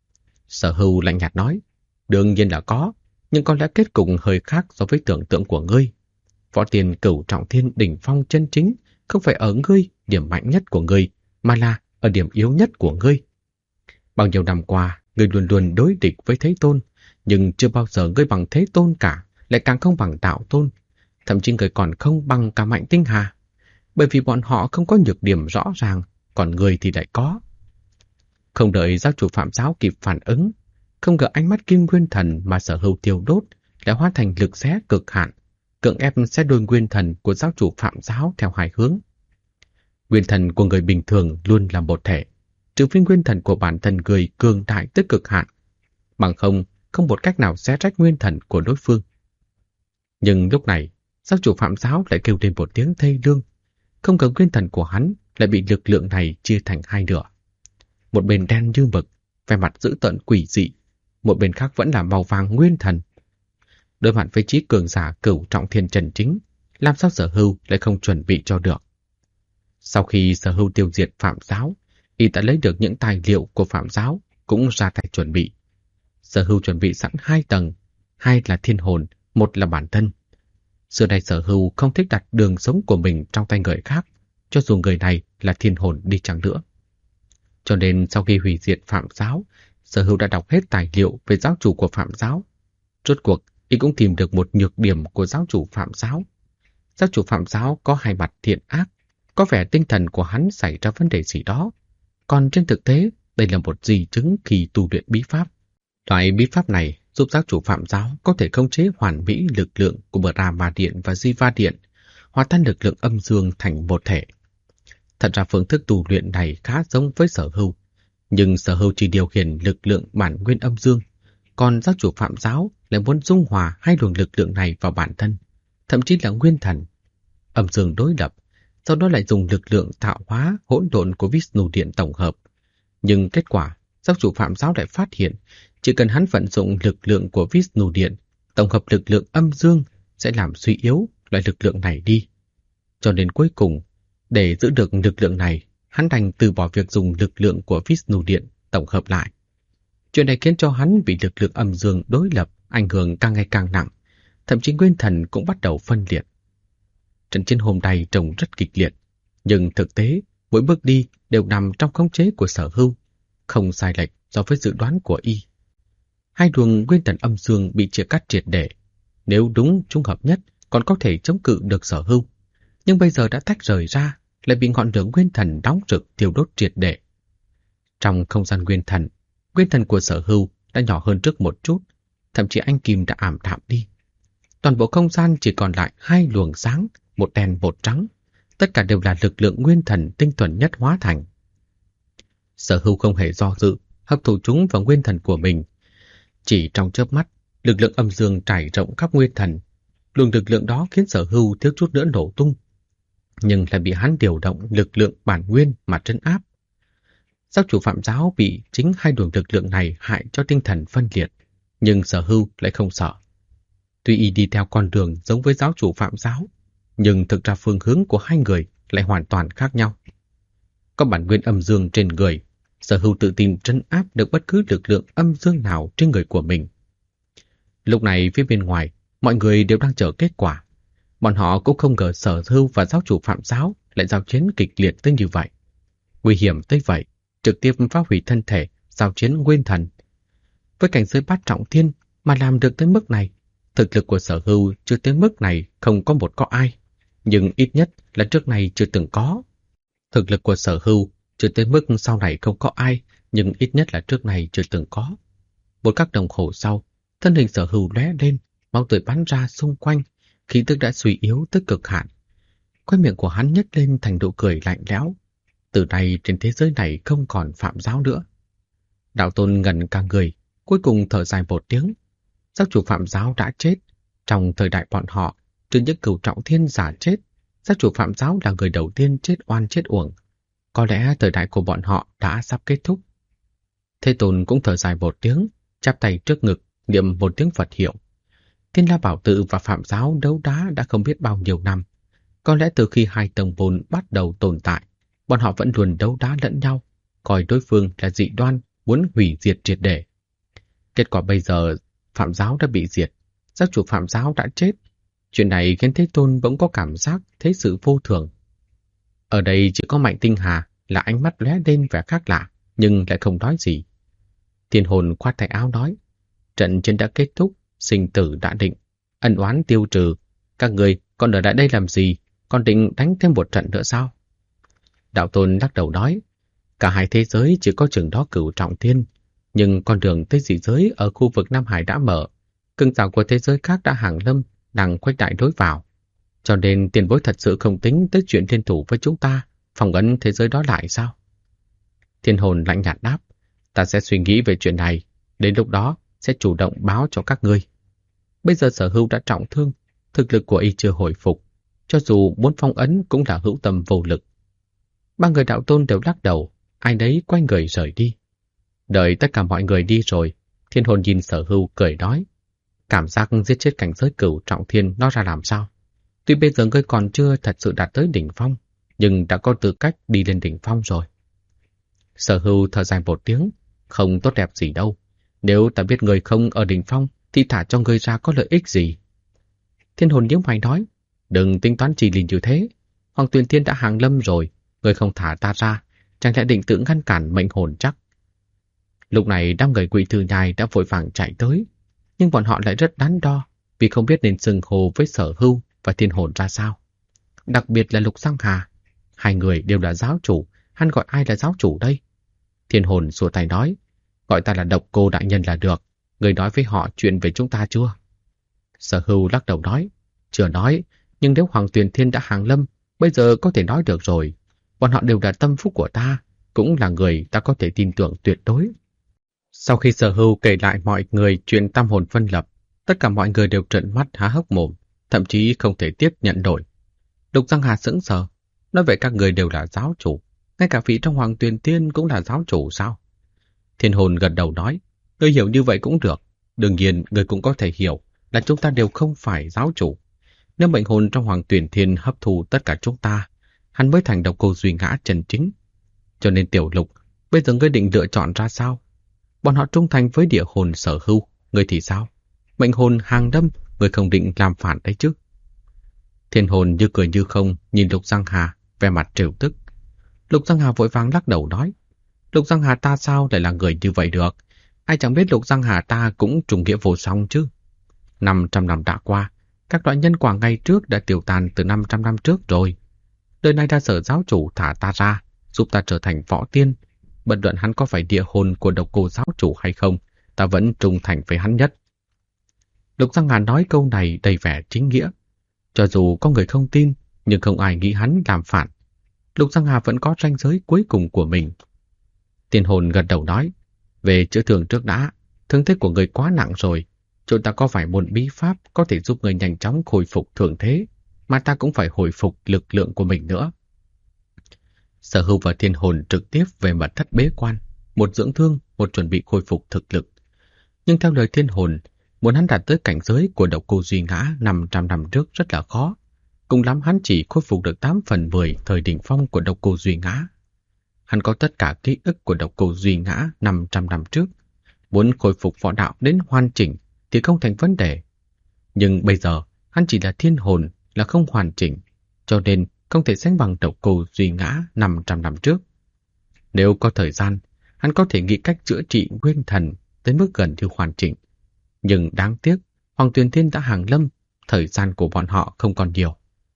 Sở Hưu lạnh nhạt nói, đương nhiên là có, nhưng có lẽ kết cục hơi khác so với tưởng tượng của ngươi. Võ tiền Cửu Trọng Thiên đỉnh phong chân chính không phải ở ngươi điểm mạnh nhất của ngươi, mà là ở điểm yếu nhất của ngươi. Bao nhiêu năm qua, ngươi luôn luôn đối địch với Thế Tôn, nhưng chưa bao giờ ngươi bằng Thế Tôn cả, lại càng không bằng Đạo Tôn. Thậm chí ngươi còn không bằng cả Mạnh Tinh Hà, bởi vì bọn họ không có nhược điểm rõ ràng, còn ngươi thì lại có. Không đợi giáo chủ Phạm giáo kịp phản ứng, không ngờ ánh mắt kim nguyên thần mà Sở Hưu tiêu đốt đã hóa thành lực xé cực hạn, cưỡng ép xé đôi nguyên thần của giáo chủ Phạm giáo theo hai hướng. Nguyên thần của người bình thường luôn là một thể, trừ phi nguyên thần của bản thân người cường đại tới cực hạn, bằng không một cách nào xé rách nguyên thần của đối phương. Nhưng lúc này, giáo chủ Phạm giáo lại kêu lên một tiếng thê lương, không ngờ nguyên thần của hắn lại bị lực lượng này chia thành hai nửa. Một bên đen như mực, vẻ mặt dữ tợn quỷ dị, một bên khác vẫn là màu vàng nguyên thần. Đối mặt với trí cường giả Cửu Trọng Thiên chân chính, làm sao Sở Hưu lại không chuẩn bị cho được? Sau khi Sở Hưu tiêu diệt Phạm giáo, y đã lấy được những tài liệu của Phạm giáo, cũng ra tay chuẩn bị. Sở Hưu chuẩn bị sẵn 2 tầng, 2 là thiên hồn, 1 là bản thân. Xưa nay Sở Hưu không thích đặt đường sống của mình trong tay người khác, cho dù người này là thiên hồn đi chăng nữa. Cho nên sau khi hủy diệt Phạm giáo, Sở Hưu đã đọc hết tài liệu về giáo chủ của Phạm giáo. Rốt cuộc, y cũng tìm được một nhược điểm của giáo chủ Phạm giáo. Giáo chủ Phạm giáo có hai mặt thiện ác, có vẻ tinh thần của hắn xảy ra vấn đề gì đó. Còn trên thực tế, đây là một di chứng khi tu luyện bí pháp. Loại bí pháp này giúp giáo chủ Phạm giáo có thể khống chế hoàn mỹ lực lượng của Brahma Điện và Jiva Điện, hòa tan lực lượng âm dương thành một thể. Thật ra phương thức tu luyện này khá giống với Sở Hưu, nhưng Sở Hưu chỉ điều khiển lực lượng bản nguyên âm dương, còn giáo chủ Phạm giáo lại muốn dung hòa hai luồng lực lượng này vào bản thân, thậm chí là nguyên thần. Âm dương đối lập, sau đó lại dùng lực lượng tạo hóa hỗn độn của Vishnu Điện tổng hợp. Nhưng kết quả, giáo chủ Phạm giáo lại phát hiện, chỉ cần hắn vận dụng lực lượng của Vishnu Điện, tổng hợp lực lượng âm dương sẽ làm suy yếu loại lực lượng này đi. Cho nên cuối cùng, để giữ được lực lượng này, hắn đành từ bỏ việc dùng lực lượng của Vishnu Điện tổng hợp lại. Chuyện này khiến cho hắn bị lực lượng âm dương đối lập ảnh hưởng càng ngày càng nặng, thậm chí nguyên thần cũng bắt đầu phân liệt. Trận chiến hôm nay trông rất kịch liệt, nhưng thực tế mỗi bước đi đều nằm trong khống chế của Sở Hưu, không sai lệch so với dự đoán của y. Hai luồng nguyên thần âm dương bị chia cắt triệt để, nếu đúng trung hợp nhất còn có thể chống cự được Sở Hưu, nhưng bây giờ đã tách rời ra, lại bị ngọn lửa nguyên thần nóng rực thiêu đốt triệt để. Trong không gian nguyên thần của Sở Hưu đã nhỏ hơn trước một chút, thậm chí ánh kim đã ảm đạm đi. Toàn bộ không gian chỉ còn lại hai luồng sáng, một đen một trắng, tất cả đều là lực lượng nguyên thần tinh thuần nhất hóa thành. Sở Hưu không hề do dự, hấp thụ chúng vào nguyên thần của mình. Chỉ trong chớp mắt, lực lượng âm dương trải rộng khắp nguyên thần. Luồng lực lượng đó khiến Sở Hưu thiếu chút nữa nổ tung, nhưng lại bị hắn điều động lực lượng bản nguyên mà trấn áp. Giáo chủ Phạm giáo bị chính hai luồng lực lượng này hại cho tinh thần phân liệt, nhưng Sở Hưu lại không sợ. Tuy y đi theo con đường giống với giáo chủ Phạm giáo, nhưng thực ra phương hướng của hai người lại hoàn toàn khác nhau. Có bản nguyên âm dương trên người, Sở Hưu tự tin trấn áp được bất cứ lực lượng âm dương nào trên người của mình. Lúc này phía bên ngoài, mọi người đều đang chờ kết quả. Bọn họ cũng không ngờ Sở Hưu và giáo chủ Phạm giáo lại giao chiến kịch liệt tới như vậy. Nguy hiểm tới vậy, trực tiếp phá hủy thân thể, giao chiến nguyên thần. Với cảnh giới bát trọng thiên mà làm được tới mức này, thực lực của Sở Hưu chưa tới mức này không có ai, nhưng ít nhất là trước này chưa từng có. Thực lực của Sở Hưu chưa tới mức sau này không có ai, nhưng ít nhất là trước này chưa từng có. Một khắc đồng hồ sau, thân hình Sở Hưu lóe lên, máu tươi bắn ra xung quanh, khí tức đã suy yếu tới cực hạn. Khóe miệng của hắn nhếch lên thành nụ cười lạnh lẽo. Từ nay trên thế giới này không còn Phạm giáo nữa. Đạo Tôn ngẩn cả người, cuối cùng thở dài một tiếng. Giáo chủ Phạm giáo đã chết. Trong thời đại bọn họ, trừ những cửu trọng thiên giả chết, giáo chủ Phạm giáo là người đầu tiên chết oan chết uổng. Có lẽ thời đại của bọn họ đã sắp kết thúc. Thế Tôn cũng thở dài một tiếng, chắp tay trước ngực, niệm một tiếng Phật hiệu. Thiên La Bảo Tự và Phạm giáo đấu đá đã không biết bao nhiêu năm. Có lẽ từ khi hai tông môn bắt đầu tồn tại, bọn họ vẫn luôn đấu đá lẫn nhau, coi đối phương là dị đoan, muốn hủy diệt triệt để. Kết quả bây giờ, Phạm giáo đã bị diệt, giáo chủ Phạm giáo đã chết. Chuyện này khiến Thế Tôn bỗng có cảm giác thấy sự vô thường. Ở đây chỉ có Mạnh Tinh Hà là ánh mắt lóe lên vẻ khác lạ, nhưng lại không nói gì. Thiên Hồn khoát tay áo nói, trận chiến đã kết thúc, sinh tử đã định, ân oán tiêu trừ. Các người còn ở lại đây làm gì? Còn định đánh thêm một trận nữa sao? Đạo Tôn lắc đầu nói, cả hai thế giới chỉ có chừng đó cửu trọng thiên, nhưng con đường tới dị giới ở khu vực Nam Hải đã mở, cường giả của thế giới khác đã hàng lâm, đang khuếch đại đối vào. Cho nên tiền bối thật sự không tính tới chuyện liên thủ với chúng ta, phòng ấn thế giới đó lại sao? Thiên Hồn lạnh nhạt đáp, ta sẽ suy nghĩ về chuyện này, đến lúc đó sẽ chủ động báo cho các ngươi. Bây giờ Sở Hưu đã trọng thương, thực lực của y chưa hồi phục, cho dù muốn phong ấn cũng là hữu tâm vô lực. Ba người Đạo Tôn đều lắc đầu, ai nấy quay người rời đi. Đợi tất cả mọi người đi rồi, Thiên Hồn nhìn Sở Hưu cười nói, cảm giác giết chết cảnh giới cửu trọng thiên nó ra làm sao? Tuy bây giờ ngươi còn chưa thật sự đạt tới đỉnh phong, nhưng đã có tư cách đi lên đỉnh phong rồi. Sở Hưu thở dài một tiếng, không tốt đẹp gì đâu. Nếu ta biết người không ở đỉnh phong, thì thả cho ngươi ra có lợi ích gì? Thiên Hồn nhíu mày nói, đừng tính toán chi lì như thế. Hoàng Tuyền Thiên đã hàng lâm rồi, ngươi không thả ta ra, chẳng lẽ định tự ngăn cản mệnh hồn chắc? Lúc này đám người Quỷ Thư Nhai đã vội vàng chạy tới, nhưng bọn họ lại rất đắn đo, vì không biết nên xưng hô với Sở Hưu và Thiên Hồn ra sao. Đặc biệt là Lục Giang Hà, hai người đều là giáo chủ, hắn gọi ai là giáo chủ đây? Thiên Hồn xua tay nói, gọi ta là Độc Cô đại nhân là được, người nói với họ chuyện về chúng ta chưa? Sở Hưu lắc đầu nói, chưa nói, nhưng nếu Hoàng Tuyền Thiên đã hàng lâm, bây giờ có thể nói được rồi. Bọn họ đều là tâm phúc của ta, cũng là người ta có thể tin tưởng tuyệt đối. Sau khi Sở Hưu kể lại mọi người chuyện tam hồn phân lập, tất cả mọi người đều trợn mắt há hốc mồm, thậm chí không thể tiếp nhận nổi. Lục Giang Hà sững sờ, nói vậy các người đều là giáo chủ, ngay cả vị trong Hoàng Tuyền Thiên cũng là giáo chủ sao? Thiên Hồn gật đầu nói, ngươi hiểu như vậy cũng được, đương nhiên ngươi cũng có thể hiểu là chúng ta đều không phải giáo chủ. Nếu mệnh hồn trong Hoàng Tuyền Thiên hấp thu tất cả chúng ta, hắn mới thành Độc Cô Duy Ngã chân chính. Cho nên Tiểu Lục, bây giờ ngươi định lựa chọn ra sao? Bọn họ trung thành với địa hồn Sở Hưu, ngươi thì sao? Mệnh hồn hàng lâm, ngươi không định làm phản đấy chứ? Thiên Hồn như cười như không nhìn Lục Giang Hà, vẻ mặt trêu tức. Lục Giang Hà vội vàng lắc đầu nói, Lục Giang Hà ta sao lại là người như vậy được? Ai chẳng biết Lục Giang Hà ta cũng trùng nghĩa vô song chứ. 500 năm đã qua, các loại nhân quả ngày trước đã tiêu tan từ 500 năm trước rồi. Đời này đã sở giáo chủ thả ta ra, giúp ta trở thành võ tiên. Bất luận hắn có phải địa hồn của Độc Cô giáo chủ hay không, ta vẫn trung thành với hắn nhất. Lục Giang Hà nói câu này đầy vẻ chính nghĩa. Cho dù có người không tin, nhưng không ai nghĩ hắn làm phản. Lục Giang Hà vẫn có ranh giới cuối cùng của mình. Thiên Hồn gật đầu nói, Về chữa thương trước đã, thương thế của người quá nặng rồi. Chúng ta có phải môn bí pháp có thể giúp người nhanh chóng hồi phục thương thế, mà ta cũng phải hồi phục lực lượng của mình nữa. Sở Hưu và Thiên Hồn trực tiếp về mật thất bế quan, một dưỡng thương, một chuẩn bị khôi phục thực lực. Nhưng theo lời Thiên Hồn, muốn hắn đạt tới cảnh giới của Độc Cô Duy Ngã 500 năm trước rất là khó. Cùng lắm hắn chỉ khôi phục được 8/10 thời đỉnh phong của Độc Cô Duy Ngã. Hắn có tất cả ký ức của Độc Cô Duy Ngã 500 năm trước. Muốn khôi phục võ đạo đến hoàn chỉnh thì không thành vấn đề. Nhưng bây giờ, hắn chỉ là thiên hồn, là không hoàn chỉnh, cho nên không thể sánh bằng Độc Cô Duy Ngã 500 năm trước. Nếu có thời gian, hắn có thể nghĩ cách chữa trị nguyên thần tới mức gần như hoàn chỉnh. Nhưng đáng tiếc, Hoàng Tuyền Thiên đã hàng lâm, thời gian của bọn họ không còn nhiều.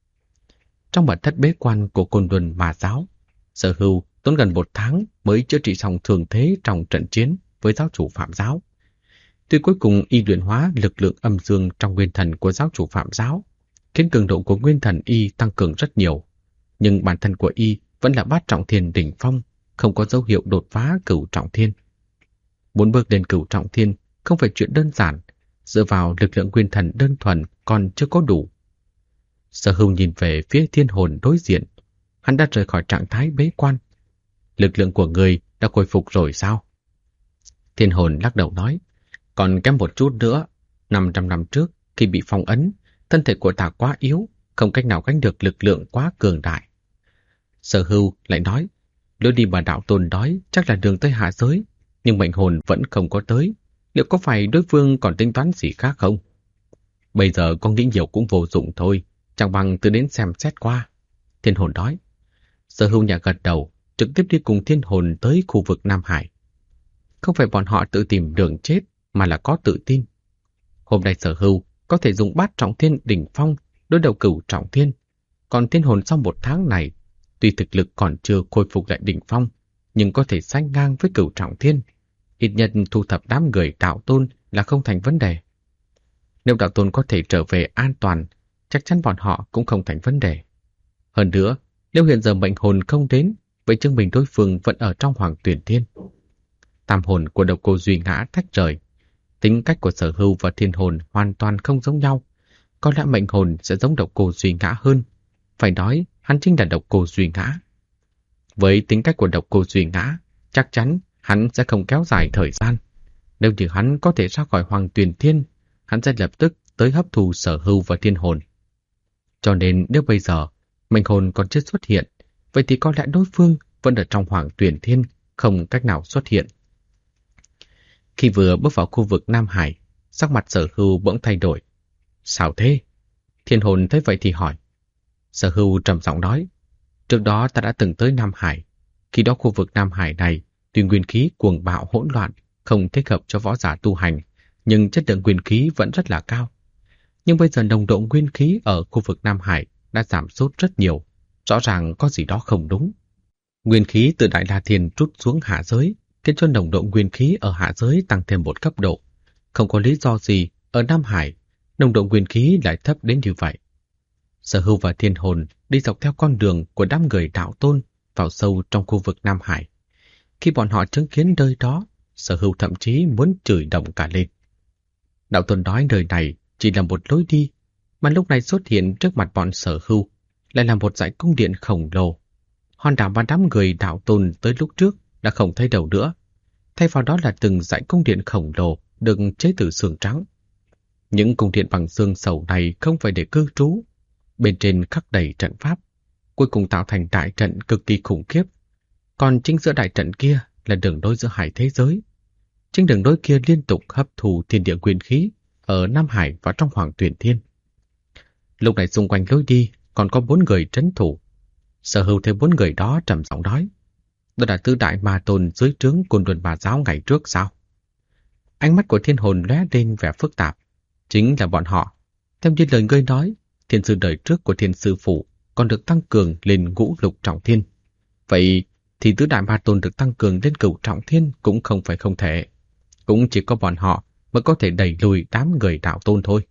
Trong mật thất bế quan của Côn Luân Ma Giáo, Sở Hưu tốn gần 1 tháng mới chữa trị xong thương thế trong trận chiến với giáo chủ Phạm Giáo. Tuy cuối cùng y luyện hóa lực lượng âm dương trong nguyên thần của giáo chủ Phạm Giáo, khiến cường độ của nguyên thần y tăng cường rất nhiều, nhưng bản thân của y vẫn là bát trọng thiên đỉnh phong, không có dấu hiệu đột phá cửu trọng thiên. Muốn bước lên cửu trọng thiên không phải chuyện đơn giản, dựa vào lực lượng nguyên thần đơn thuần còn chưa có đủ. Sở Hưu nhìn về phía Thiên Hồn đối diện, hắn đã rời khỏi trạng thái bế quan. Lực lượng của người đã khôi phục rồi sao? Thiên Hồn lắc đầu nói, còn kém một chút nữa. 500 năm trước, khi bị phong ấn, thân thể của ta quá yếu, không cách nào gánh được lực lượng quá cường đại. Sở Hưu lại nói, lối đi mà đạo tôn nói chắc là đường tới hạ giới, nhưng mệnh hồn vẫn không có tới. Liệu có phải đối phương còn tính toán gì khác không? Bây giờ con nghĩ nhiều cũng vô dụng thôi, chẳng bằng từ đến xem xét qua. Thiên Hồn nói. Sở Hưu nhà gật đầu, trực tiếp đi cùng Thiên Hồn tới khu vực Nam Hải. Không phải bọn họ tự tìm đường chết, mà là có tự tin. Hôm nay Sở Hưu có thể dùng bát trọng thiên đỉnh phong đối đầu cửu trọng thiên, còn Thiên Hồn sau 1 tháng này, tuy thực lực còn chưa khôi phục lại đỉnh phong, nhưng có thể sánh ngang với cửu trọng thiên. Ít nhất thu thập đám người đạo tôn là không thành vấn đề. Nếu đạo tôn có thể trở về an toàn, chắc chắn bọn họ cũng không thành vấn đề. Hơn nữa, nếu hiện giờ mệnh hồn không đến, vậy chứng minh đối phương vẫn ở trong Hoàng Tuyển Thiên. Tam hồn của Độc Cô Duy Ngã tách rời. Tính cách của Sở Hưu và Thiên Hồn hoàn toàn không giống nhau. Có lẽ mệnh hồn sẽ giống Độc Cô Duy Ngã hơn. Phải nói, hắn chính là Độc Cô Duy Ngã. Với tính cách của Độc Cô Duy Ngã, chắc chắn hắn sẽ không kéo dài thời gian. Nếu như hắn có thể ra khỏi Hoàng Tuyền Thiên, hắn sẽ lập tức tới hấp thu Sở Hưu và Thiên Hồn. Cho nên nếu bây giờ mệnh hồn còn chưa xuất hiện, vậy thì có lẽ đối phương vẫn ở trong Hoàng Tuyền Thiên, không cách nào xuất hiện. Khi vừa bước vào khu vực Nam Hải, sắc mặt Sở Hưu bỗng thay đổi. Sao thế? Thiên Hồn thấy vậy thì hỏi. Sở Hưu trầm giọng nói, trước đó ta đã từng tới Nam Hải. Khi đó khu vực Nam Hải này tuy nguyên khí cuồng bạo hỗn loạn, không thích hợp cho võ giả tu hành, nhưng chất lượng nguyên khí vẫn rất là cao. Nhưng bây giờ nồng độ nguyên khí ở khu vực Nam Hải đã giảm sút rất nhiều, rõ ràng có gì đó không đúng. Nguyên khí từ Đại La Thiên trút xuống hạ giới, khiến cho nồng độ nguyên khí ở hạ giới tăng thêm 1 cấp độ. Không có lý do gì ở Nam Hải, nồng độ nguyên khí lại thấp đến như vậy. Sở Hưu và Thiên Hồn đi dọc theo con đường của đám người đạo tôn vào sâu trong khu vực Nam Hải. Khi bọn họ chứng kiến nơi đó, Sở Hưu thậm chí muốn chửi động cả lên. Đạo tôn nói nơi này chỉ là một lối đi, mà lúc này xuất hiện trước mặt bọn Sở Hưu lại là một dãy cung điện khổng lồ. Hòn đảo và đám người đạo tôn tới lúc trước đã không thấy đâu nữa. Thay vào đó là từng dãy cung điện khổng lồ được chế từ xương trắng. Những cung điện bằng xương sầu này không phải để cư trú. Bên trên khắc đầy trận pháp, cuối cùng tạo thành đại trận cực kỳ khủng khiếp. Còn chính giữa đại trận kia là đường nối giữa hai thế giới. Chính đường nối kia liên tục hấp thụ thiên địa nguyên khí ở Nam Hải và trong Hoàng Tuyền Thiên. Lúc này xung quanh lối đi còn có 4 người trấn thủ. Sở Hưu thấy 4 người đó trầm giọng nói, đó là tứ đại ma tôn dưới trướng Côn Luân Ma Giáo ngày trước sao? Ánh mắt của Thiên Hồn lóe lên vẻ phức tạp. Chính là bọn họ. Theo như lời ngươi nói, thiên sư đời trước của Thiên Sư Phụ còn được tăng cường lên ngũ lục trọng thiên. Vậy thì tứ đại ma tôn được tăng cường lên cửu trọng thiên cũng không phải không thể. Cũng chỉ có bọn họ mới có thể đẩy lùi đám người đạo tôn thôi.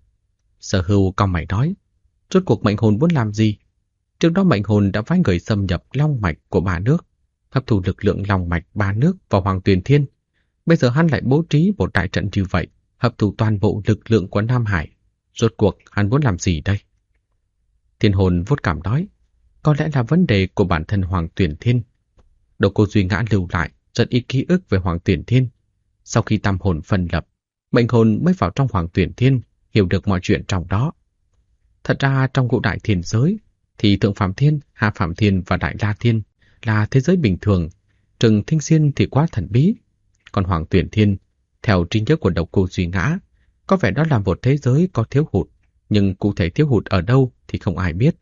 Sở Hưu cau mày nói, rốt cuộc mệnh hồn muốn làm gì? Trước đó mệnh hồn đã phái người xâm nhập long mạch của 3 nước, hấp thu lực lượng long mạch 3 nước vào Hoàng Tuyền Thiên, Bây giờ hắn lại bố trí một đại trận như vậy, hấp thụ toàn bộ lực lượng của Nam Hải. Rốt cuộc hắn muốn làm gì đây? Thiên hồn vuốt cảm nói, có lẽ là vấn đề của bản thân Hoàng Tuyển Thiên. Độc Cô Duy Ngã lưu lại rất ít ký ức về Hoàng Tuyển Thiên. Sau khi tam hồn phân lập, mệnh hồn mới vào trong Hoàng Tuyển Thiên, hiểu được mọi chuyện trong đó. Thật ra trong ngũ đại thiên giới thì Thượng Phạm Thiên, Hạ Phạm Thiên và Đại La Thiên là thế giới bình thường, Trừng Thinh Xiên thì quá thần bí. Còn Hoàng Tuyển Thiên, theo trí nhớ của Độc Cô Duy Ngã, có vẻ đó là một thế giới có thiếu hụt, nhưng cụ thể thiếu hụt ở đâu thì không ai biết.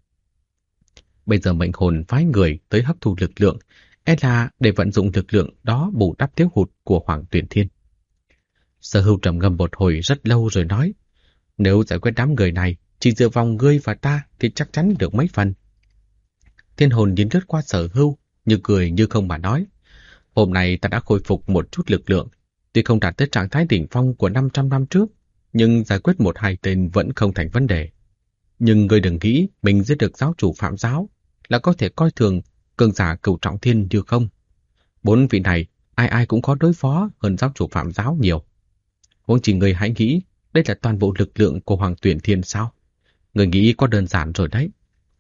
Bây giờ mệnh hồn phái người tới hấp thu lực lượng, e là để vận dụng lực lượng đó bù đắp thiếu hụt của Hoàng Tuyển Thiên. Sở Hưu trầm ngâm một hồi rất lâu rồi nói, nếu giải quyết đám người này, chỉ dựa vào ngươi và ta thì chắc chắn được mấy phần. Thiên hồn nhìn lướt qua Sở Hưu, như cười như không mà nói, hôm nay ta đã khôi phục một chút lực lượng, tuy không đạt tới trạng thái đỉnh phong của 500 năm trước, nhưng giải quyết một hai tên vẫn không thành vấn đề. Nhưng ngươi đừng nghĩ mình giết được giáo chủ Phạm Giáo là có thể coi thường cường giả Cửu Trọng Thiên như không. 4 vị này ai ai cũng có đối phó hơn giáo chủ Phạm Giáo nhiều. Huống chỉ người hãy nghĩ đây là toàn bộ lực lượng của Hoàng Tuyển Thiên sao? Người nghĩ có đơn giản rồi đấy.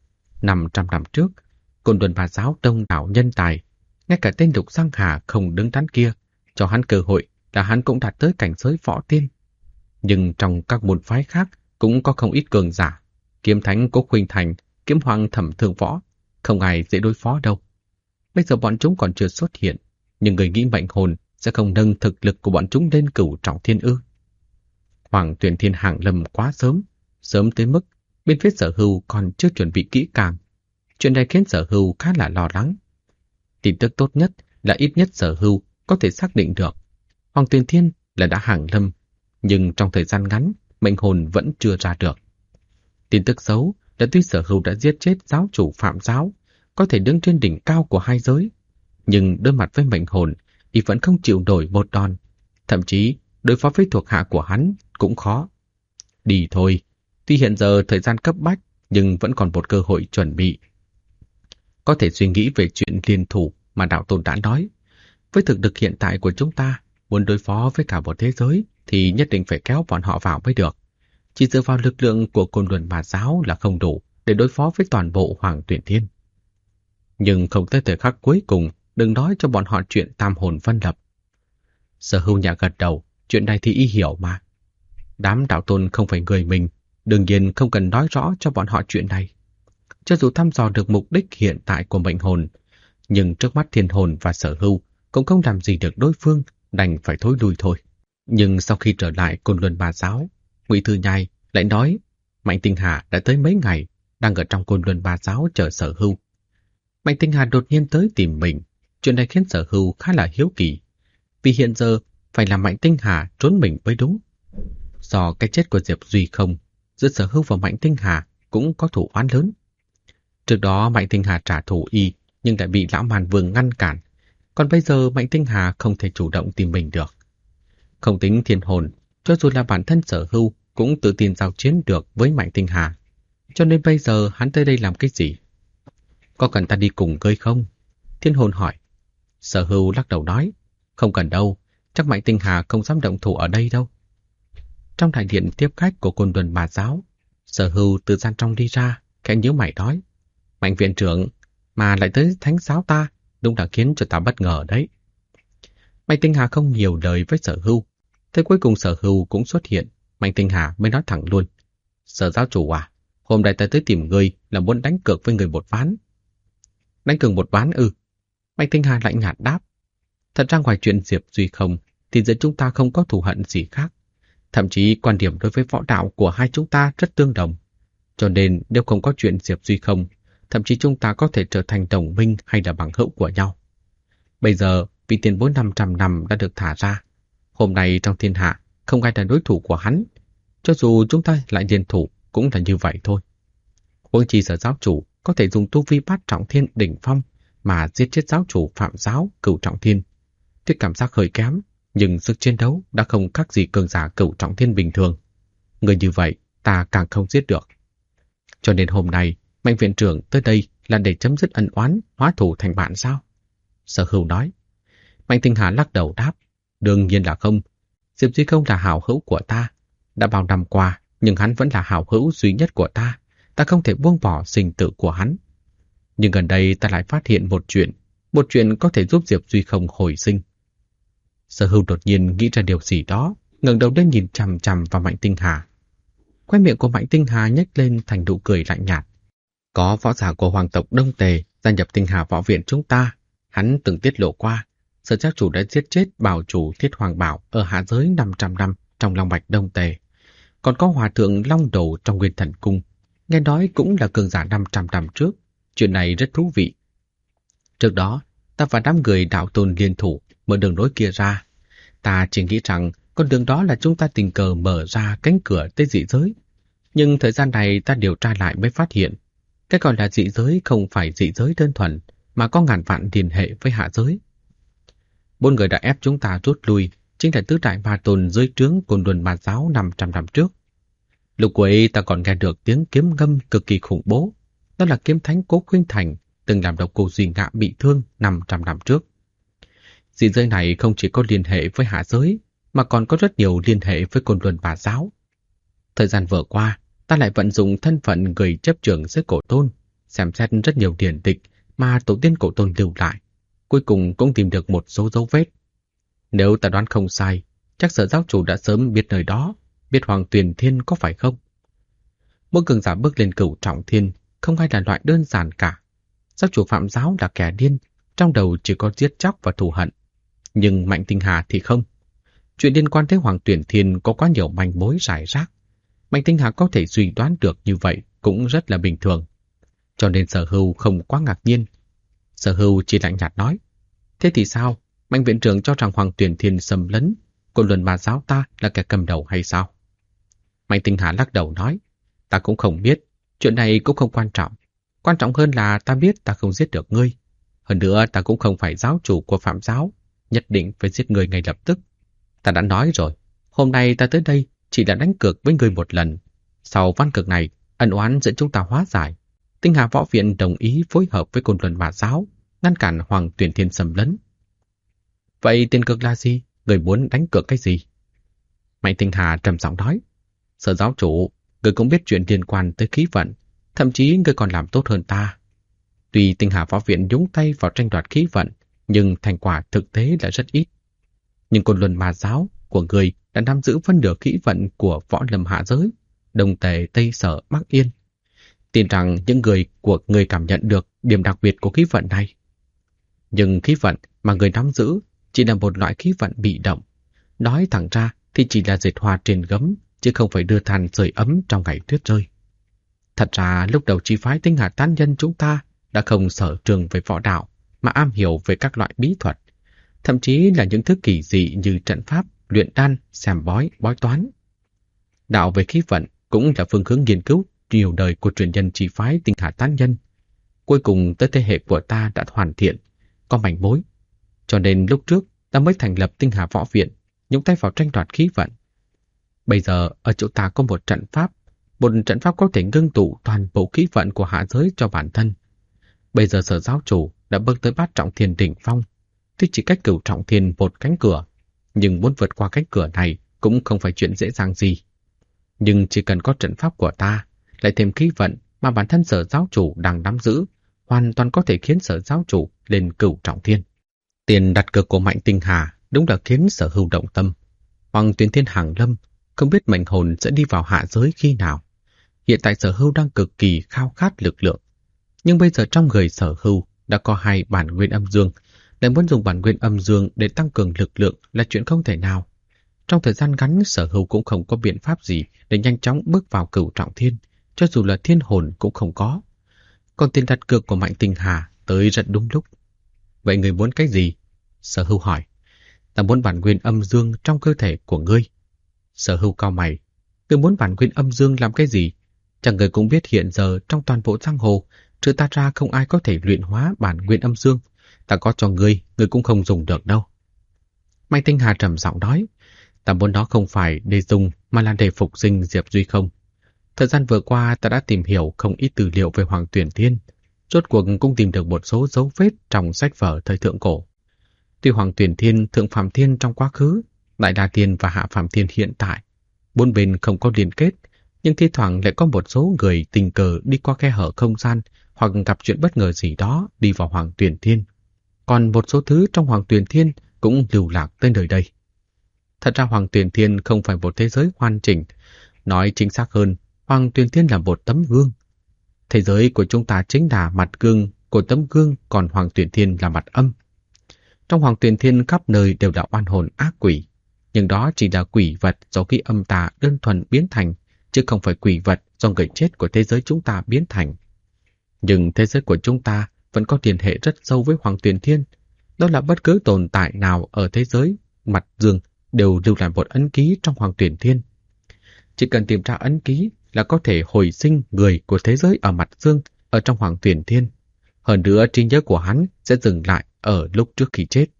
500 năm trước, Côn Luân Bà Giáo đông đảo nhân tài, ngay cả tên Lục Giang Hà không đứng đắn kia, cho hắn cơ hội là hắn cũng đạt tới cảnh giới võ tiên. Nhưng trong các môn phái khác cũng có không ít cường giả, Kiếm Thánh Cố Khuynh Thành, Kiếm Hoàng Thẩm Thương Võ, không ai dễ đối phó đâu. Bây giờ bọn chúng còn chưa xuất hiện, nhưng người nghĩ mệnh hồn sẽ không nâng thực lực của bọn chúng lên Cửu Trọng Thiên ư? Hoàng Tuyển Thiên hàng lâm quá sớm tới mức bên phía Sở Hưu còn chưa chuẩn bị kỹ càng. Chuyện này khiến Sở Hưu khá là lo lắng. Tin tức tốt nhất là ít nhất Sở Hưu có thể xác định được Hoàng Tuyển Thiên là đã hàng lâm, nhưng trong thời gian ngắn mệnh hồn vẫn chưa ra được. Tin tức xấu là tuy Sở Hưu đã giết chết giáo chủ Phạm Giáo, có thể đứng trên đỉnh cao của hai giới, nhưng đối mặt với mệnh hồn thì vẫn không chịu nổi một đòn, thậm chí đối phó với thuộc hạ của hắn cũng khó. Đi thôi, tuy hiện giờ thời gian cấp bách nhưng vẫn còn một cơ hội chuẩn bị. Có thể suy nghĩ về chuyện liên thủ mà đạo tôn đã nói. Với thực lực hiện tại của chúng ta, muốn đối phó với cả một thế giới thì nhất định phải kéo bọn họ vào mới được. Chỉ dựa vào lực lượng của Côn Luân Bà Giáo là không đủ để đối phó với toàn bộ Hoàng Tuyển Thiên. Nhưng không tới thời khắc cuối cùng, đừng nói cho bọn họ chuyện tam hồn phân lập. Sở Hưu nhà gật đầu, chuyện này thì y hiểu mà. Đám đạo tôn không phải người mình, đương nhiên không cần nói rõ cho bọn họ chuyện này. Cho dù thăm dò được mục đích hiện tại của mệnh hồn, nhưng trước mắt Thiên Hồn và Sở Hưu cũng không làm gì được đối phương, đành phải thối lui thôi. Nhưng sau khi trở lại Côn Luân Bà Giáo, Ngụy Thư Nhai lại nói Mạnh Tinh Hà đã tới mấy ngày, đang ở trong Côn Luân Bà Giáo chờ Sở Hưu. Mạnh Tinh Hà đột nhiên tới tìm mình, chuyện này khiến Sở Hưu khá là hiếu kỳ, vì hiện giờ phải là Mạnh Tinh Hà trốn mình mới đúng. Do cái chết của Diệp Duy Không, giữa Sở Hưu và Mạnh Tinh Hà cũng có thủ oán lớn. Trước đó Mạnh Tinh Hà trả thù y, nhưng lại bị Lão Màn Vương ngăn cản, còn bây giờ Mạnh Tinh Hà không thể chủ động tìm mình được. Không tính Thiên Hồn, cho dù là bản thân Sở Hưu cũng tự tin giao chiến được với Mạnh Tinh Hà, cho nên bây giờ hắn tới đây làm cái gì? Có cần ta đi cùng ngươi không? Thiên Hồn hỏi. Sở Hưu lắc đầu nói, không cần đâu, chắc Mạnh Tinh Hà không dám động thủ ở đây đâu. Trong đại điện tiếp khách của Côn Luân Bà Giáo, Sở Hưu từ gian trong đi ra, khẽ nhíu mày nói, Mạnh viện trưởng mà lại tới thánh giáo ta, đúng là khiến cho ta bất ngờ đấy. Mạnh Tinh Hà không nhiều lời với Sở Hưu, thế cuối cùng Sở Hưu cũng xuất hiện, Mạnh Tinh Hà mới nói thẳng luôn, Sở giáo chủ à, hôm nay ta tới tìm ngươi là muốn đánh cược với người một ván. Đánh cược một ván ư? Mạnh Tinh Hà lạnh nhạt đáp, thật ra ngoài chuyện Diệp Duy Không thì giữa chúng ta không có thù hận gì khác. Thậm chí quan điểm đối với võ đạo của hai chúng ta rất tương đồng. Cho nên nếu không có chuyện Diệp Duy Không, thậm chí chúng ta có thể trở thành đồng minh hay là bằng hữu của nhau. Bây giờ, vị tiền bối 500 năm đã được thả ra. Hôm nay trong thiên hạ, không ai là đối thủ của hắn. Cho dù chúng ta lại liên thủ, cũng là như vậy thôi. Huống chi Sở giáo chủ có thể dùng tu vi bát trọng thiên đỉnh phong mà giết chết giáo chủ Phạm Giáo Cửu Trọng Thiên. Tuy cảm giác hơi kém, nhưng sức chiến đấu đã không khác gì cường giả Cửu Trọng Thiên bình thường. Người như vậy ta càng không giết được. Cho nên hôm nay Mạnh viện trưởng tới đây là để chấm dứt ân oán, hóa thù thành bạn sao? Sở Hưu nói. Mạnh Tinh Hà lắc đầu đáp, Đương nhiên là không. Diệp Duy không là hảo hữu của ta. Đã bao năm qua, nhưng hắn vẫn là hảo hữu duy nhất của ta. Ta không thể buông bỏ sinh tử của hắn. Nhưng gần đây ta lại phát hiện một chuyện có thể giúp Diệp Duy không hồi sinh. Sở Hưu đột nhiên nghĩ ra điều gì đó, ngẩng đầu lên nhìn chằm chằm vào Mạnh Tinh Hà. Khóe miệng của Mạnh Tinh Hà nhếch lên thành nụ cười lạnh nhạt. Có võ giả của hoàng tộc Đông Tề gia nhập Tinh Hà võ viện chúng ta. Hắn từng tiết lộ qua, Sở Trác chủ đã giết chết bảo chủ Thiết Hoàng Bảo ở hạ giới 500 năm trong Long Mạch Đông Tề. Còn có hòa thượng Long Đồ trong Nguyên Thần Cung, nghe nói cũng là cường giả 500 năm trước. Chuyện này rất thú vị. Trước đó, ta và đám người đạo tôn liên thủ mở đường nối kia ra. Ta chỉ nghĩ rằng con đường đó là chúng ta tình cờ mở ra cánh cửa tới dị giới. Nhưng thời gian này ta điều tra lại mới phát hiện, cái gọi là dị giới không phải dị giới đơn thuần, mà có ngàn vạn liên hệ với hạ giới. 4 người đã ép chúng ta rút lui, chính là tứ đại ma tôn dưới trướng Côn Luân Ma giáo 500 năm trước. Lúc ấy ta còn nghe được tiếng kiếm ngâm cực kỳ khủng bố. Đó là kiếm thánh Cố Khuynh Thành, từng làm độc cô Duy Ngạ bị thương 500 năm trước. Dị giới này không chỉ có liên hệ với hạ giới, mà còn có rất nhiều liên hệ với Côn Luân Ma giáo. Thời gian vừa qua, ta lại vận dụng thân phận người chấp trưởng giới cổ tôn, xem xét rất nhiều điển tịch mà tổ tiên cổ tôn lưu lại. Cuối cùng cũng tìm được một số dấu vết. Nếu ta đoán không sai, chắc Sở giáo chủ đã sớm biết nơi đó, biết Hoàng Tuyền Thiên có phải không? Mỗi cường giả bước lên cửu trọng thiên, không ai là loại đơn giản cả. Giáo chủ Phạm giáo là kẻ điên, trong đầu chỉ có giết chóc và thù hận. Nhưng Mạnh Tinh Hà thì không. Chuyện liên quan tới Hoàng Tuyển Thiên có quá nhiều manh mối rải rác. Mạnh Tinh Hà có thể suy đoán được như vậy cũng rất là bình thường. Cho nên Sở Hưu không quá ngạc nhiên. Sở Hưu chỉ lạnh nhạt nói, thế thì sao? Mạnh viện trưởng cho rằng Hoàng Tuyển Thiên xâm lấn, Côn Luân Ma giáo ta là kẻ cầm đầu hay sao? Mạnh Tinh Hà lắc đầu nói, ta cũng không biết, chuyện này cũng không quan trọng. Quan trọng hơn là ta biết ta không giết được ngươi. Hơn nữa ta cũng không phải giáo chủ của Phạm giáo, nhất định phải giết ngươi ngay lập tức. Ta đã nói rồi, hôm nay ta tới đây chỉ là đánh cược với ngươi một lần. Sau ván cược này, ân oán giữa chúng ta hóa giải. Tinh Hà Võ Viện đồng ý phối hợp với Côn Luân Ma giáo, ngăn cản Hoàng Tuyển Thiên xâm lấn. Vậy tiền cược là gì? Người muốn đánh cược cái gì? Mạnh Tinh Hà trầm giọng nói, Sở giáo chủ, người cũng biết chuyện liên quan tới khí vận, thậm chí người còn làm tốt hơn ta. Tuy Tinh Hà Võ Viện nhúng tay vào tranh đoạt khí vận, nhưng thành quả thực tế là rất ít. Nhưng Côn Luân Ma giáo của người đã nắm giữ phân nửa khí vận của võ lâm hạ giới, Đông Tề, Tây Sở, Bắc Yên. Tin rằng những người của người cảm nhận được điểm đặc biệt của khí vận này. Nhưng khí vận mà người nắm giữ chỉ là một loại khí vận bị động. Nói thẳng ra thì chỉ là dệt hoa trên gấm, chứ không phải đưa than sưởi ấm trong ngày tuyết rơi. Thật ra lúc đầu chi phái Tinh Hà tán nhân chúng ta đã không sở trường về võ đạo, mà am hiểu về các loại bí thuật, thậm chí là những thứ kỳ dị như trận pháp, luyện đan, xem bói, bói toán. Đạo về khí vận cũng là phương hướng nghiên cứu nhiều đời của truyền nhân chi phái Tinh Hà tán nhân. Cuối cùng tới thế hệ của ta đã hoàn thiện, có manh mối. Cho nên lúc trước ta mới thành lập Tinh Hà Võ Viện, nhúng tay vào tranh đoạt khí vận. Bây giờ ở chỗ ta có một trận pháp có thể ngưng tụ toàn bộ khí vận của hạ giới cho bản thân. Bây giờ Sở giáo chủ đã bước tới bát trọng thiên đỉnh phong, tuy chỉ cách cửu trọng thiên một cánh cửa, nhưng muốn vượt qua cánh cửa này cũng không phải chuyện dễ dàng gì. Nhưng chỉ cần có trận pháp của ta, lại thêm khí vận mà bản thân Sở giáo chủ đang nắm giữ, hoàn toàn có thể khiến Sở giáo chủ lên cửu trọng thiên. Tiền đặt cược của Mạnh Tinh Hà đúng là khiến Sở Hưu động tâm. Hoàng Tuyển Thiên hàng lâm, không biết mệnh hồn sẽ đi vào hạ giới khi nào. Hiện tại Sở Hưu đang cực kỳ khao khát lực lượng. Nhưng bây giờ trong người Sở Hưu đã có 2 bản nguyên âm dương, lại muốn dùng bản nguyên âm dương để tăng cường lực lượng là chuyện không thể nào. Trong thời gian ngắn, Sở Hưu cũng không có biện pháp gì để nhanh chóng bước vào cửu trọng thiên, cho dù là thiên hồn cũng không có. Còn tiền đặt cược của Mạnh Tinh Hà tới rất đúng lúc. Vậy người muốn cái gì? Sở Hưu hỏi. Ta muốn bản nguyên âm dương trong cơ thể của ngươi. Sở Hưu cau mày. Ngươi muốn bản nguyên âm dương làm cái gì? Chẳng người cũng biết hiện giờ trong toàn bộ giang hồ, trừ ta ra không ai có thể luyện hóa bản nguyên âm dương. Ta có cho ngươi cũng không dùng được đâu. Mạnh Tinh Hà trầm giọng nói. Ta muốn nó không phải để dùng mà là để phục sinh Diệp Duy không. Thời gian vừa qua ta đã tìm hiểu không ít tư liệu về Hoàng Tuyển Thiên. Rốt cuộc cũng tìm được một số dấu vết trong sách vở thời thượng cổ. Tuy Hoàng Tuyển Thiên, Thượng Phàm Thiên trong quá khứ, Đại La Thiên và Hạ Phàm Thiên hiện tại, bốn bên không có liên kết, nhưng thi thoảng lại có một số người tình cờ đi qua khe hở không gian hoặc gặp chuyện bất ngờ gì đó đi vào Hoàng Tuyển Thiên. Còn một số thứ trong Hoàng Tuyển Thiên cũng lưu lạc tới nơi đây. Thật ra Hoàng Tuyển Thiên không phải một thế giới hoàn chỉnh. Nói chính xác hơn, Hoàng Tuyển Thiên là một tấm gương. Thế giới của chúng ta chính là mặt gương của tấm gương, còn Hoàng Tuyển Thiên là mặt âm. Trong Hoàng Tuyển Thiên khắp nơi đều là oan hồn ác quỷ, nhưng đó chỉ là quỷ vật do khí âm tà đơn thuần biến thành, chứ không phải quỷ vật do người chết của thế giới chúng ta biến thành. Nhưng thế giới của chúng ta vẫn có liên hệ rất sâu với Hoàng Tuyển Thiên. Đó là bất cứ tồn tại nào ở thế giới mặt dương đều lưu lại một ấn ký trong Hoàng Tuyển Thiên. Chỉ cần tìm ra ấn ký là có thể hồi sinh người của thế giới ở mặt dương ở trong Hoàng Tuyển Thiên. Hơn nữa trí nhớ của hắn sẽ dừng lại ở lúc trước khi chết.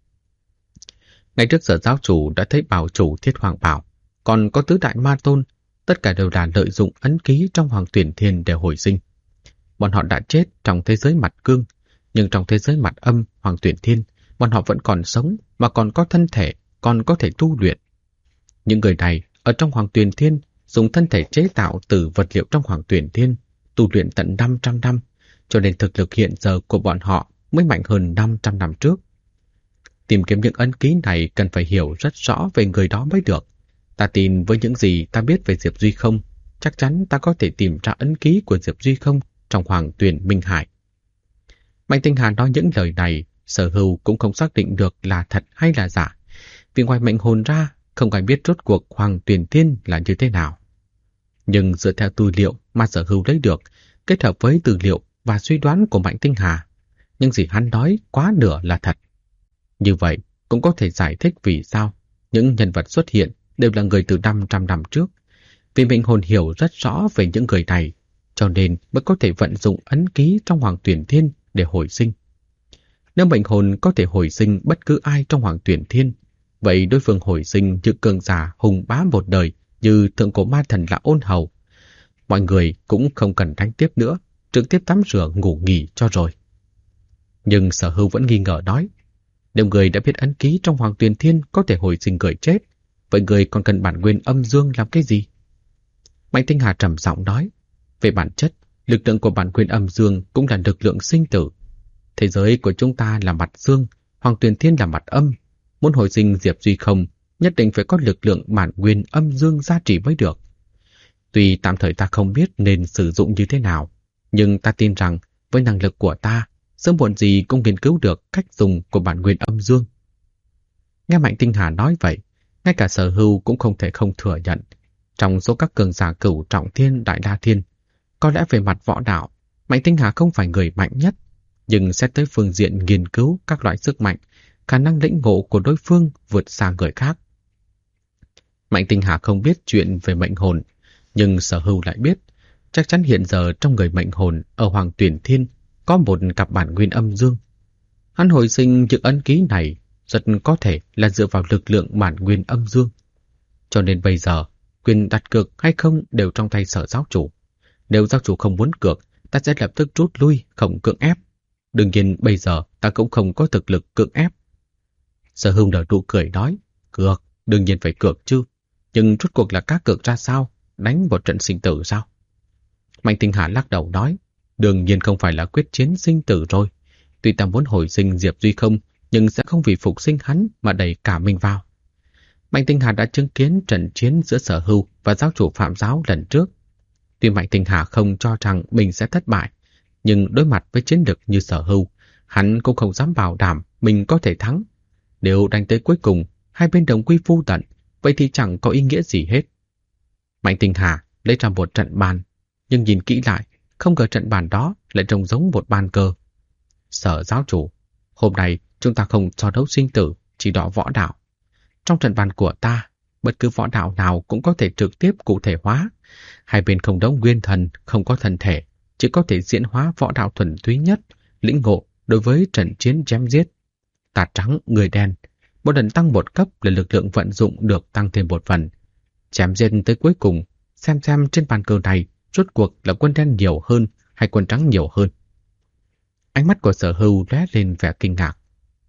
Ngay trước giờ giáo chủ đã thấy bảo chủ Thiết Hoàng Bảo, còn có tứ đại ma tôn, tất cả đều là lợi dụng ấn ký trong Hoàng Tuyển Thiên để hồi sinh. Bọn họ đã chết trong thế giới mặt cương, nhưng trong thế giới mặt âm Hoàng Tuyển Thiên, bọn họ vẫn còn sống mà còn có thân thể, còn có thể tu luyện. Những người này ở trong Hoàng Tuyển Thiên dùng thân thể chế tạo từ vật liệu trong Hoàng Tuyển Thiên, tu luyện tận 500 năm, cho nên thực lực hiện giờ của bọn họ mới mạnh hơn 500 năm trước. Tìm kiếm những ấn ký này cần phải hiểu rất rõ về người đó mới được. Ta tin với những gì ta biết về Diệp Duy Không, chắc chắn ta có thể tìm ra ấn ký của Diệp Duy Không trong Hoàng Tuyển Minh Hải. Mạnh Tinh Hà nói những lời này, Sở Hưu cũng không xác định được là thật hay là giả, vì ngoài mệnh hồn ra, không ai biết rốt cuộc Hoàng Tuyển Thiên là như thế nào. Nhưng dựa theo tư liệu mà Sở Hưu lấy được, kết hợp với tư liệu và suy đoán của Mạnh Tinh Hà, những gì hắn nói quá nửa là thật. Như vậy cũng có thể giải thích vì sao những nhân vật xuất hiện đều là người từ 500 năm trước, vì mệnh hồn hiểu rất rõ về những người này, cho nên mới có thể vận dụng ấn ký trong Hoàng Tuyển Thiên để hồi sinh. Nếu mệnh hồn có thể hồi sinh bất cứ ai trong Hoàng Tuyển Thiên, vậy đối phương hồi sinh như cường giả hùng bá một đời như thượng cổ ma thần là Ôn Hầu. Mọi người cũng không cần đánh tiếp nữa, trực tiếp tắm rửa ngủ nghỉ cho rồi. Nhưng Sở Hưu vẫn nghi ngờ nói, nếu người đã biết ấn ký trong Hoàng Tuyển Thiên có thể hồi sinh người chết, vậy người còn cần bản nguyên âm dương làm cái gì? Mạnh Tinh Hà trầm giọng nói, về bản chất, lực lượng của bản nguyên âm dương cũng là lực lượng sinh tử. Thế giới của chúng ta là mặt dương, Hoàng Tuyển Thiên là mặt âm. Muốn hồi sinh Diệp Duy Không, nhất định phải có lực lượng bản nguyên âm dương gia trì mới được. Tuy tạm thời ta không biết nên sử dụng như thế nào, nhưng ta tin rằng với năng lực của ta, sớm muộn gì cũng nghiên cứu được cách dùng của bản nguyên âm dương. Nghe Mạnh Tinh Hà nói vậy, ngay cả Sở Hưu cũng không thể không thừa nhận. Trong số các cường giả Cửu Trọng Thiên, Đại La Thiên, có lẽ về mặt võ đạo, Mạnh Tinh Hà không phải người mạnh nhất, nhưng xét tới phương diện nghiên cứu các loại sức mạnh, khả năng lĩnh ngộ của đối phương vượt xa người khác. Mạnh Tinh Hà không biết chuyện về mệnh hồn, nhưng Sở Hưu lại biết, chắc chắn hiện giờ trong người mệnh hồn ở Hoàng Tuyển Thiên có một cặp bản nguyên âm dương. Hắn hồi sinh những ấn ký này rất có thể là dựa vào lực lượng bản nguyên âm dương. Cho nên bây giờ, quyền đặt cược hay không đều trong tay Sở giáo chủ. Nếu giáo chủ không muốn cược, ta sẽ lập tức rút lui, không cưỡng ép. Đương nhiên bây giờ ta cũng không có thực lực cưỡng ép. Sở Hưu nở nụ cười nói, cược, đương nhiên phải cược chứ. Nhưng rốt cuộc là cá cược ra sao? Đánh một trận sinh tử sao? Mạnh Tinh Hà lắc đầu nói, đương nhiên không phải là quyết chiến sinh tử rồi. Tuy ta muốn hồi sinh Diệp Duy Không, nhưng sẽ không vì phục sinh hắn mà đẩy cả mình vào. Mạnh Tinh Hà đã chứng kiến trận chiến giữa Sở Hưu và giáo chủ Phạm Giáo lần trước. Tuy Mạnh Tinh Hà không cho rằng mình sẽ thất bại, nhưng đối mặt với chiến lực như Sở Hưu, hắn cũng không dám bảo đảm mình có thể thắng. Nếu đánh tới cuối cùng, hai bên đồng quy phu tận, vậy thì chẳng có ý nghĩa gì hết. Mạnh Tinh Hà lấy ra một trận bàn, nhưng nhìn kỹ lại, không ngờ trận bàn đó lại trông giống một bàn cờ. Sở giáo chủ, hôm nay chúng ta không so đấu sinh tử, chỉ đọ võ đạo. Trong trận bàn của ta, bất cứ võ đạo nào cũng có thể trực tiếp cụ thể hóa. Hai bên không đấu nguyên thần, không có thân thể, chỉ có thể diễn hóa võ đạo thuần túy nhất, lĩnh ngộ đối với trận chiến chém giết. Tà trắng, người đen, một lần tăng một cấp là lực lượng vận dụng được tăng thêm một phần. Chém giết tới cuối cùng, xem trên bàn cờ này rốt cuộc là quân đen nhiều hơn hay quân trắng nhiều hơn. Ánh mắt của Sở Hưu lóe lên vẻ kinh ngạc.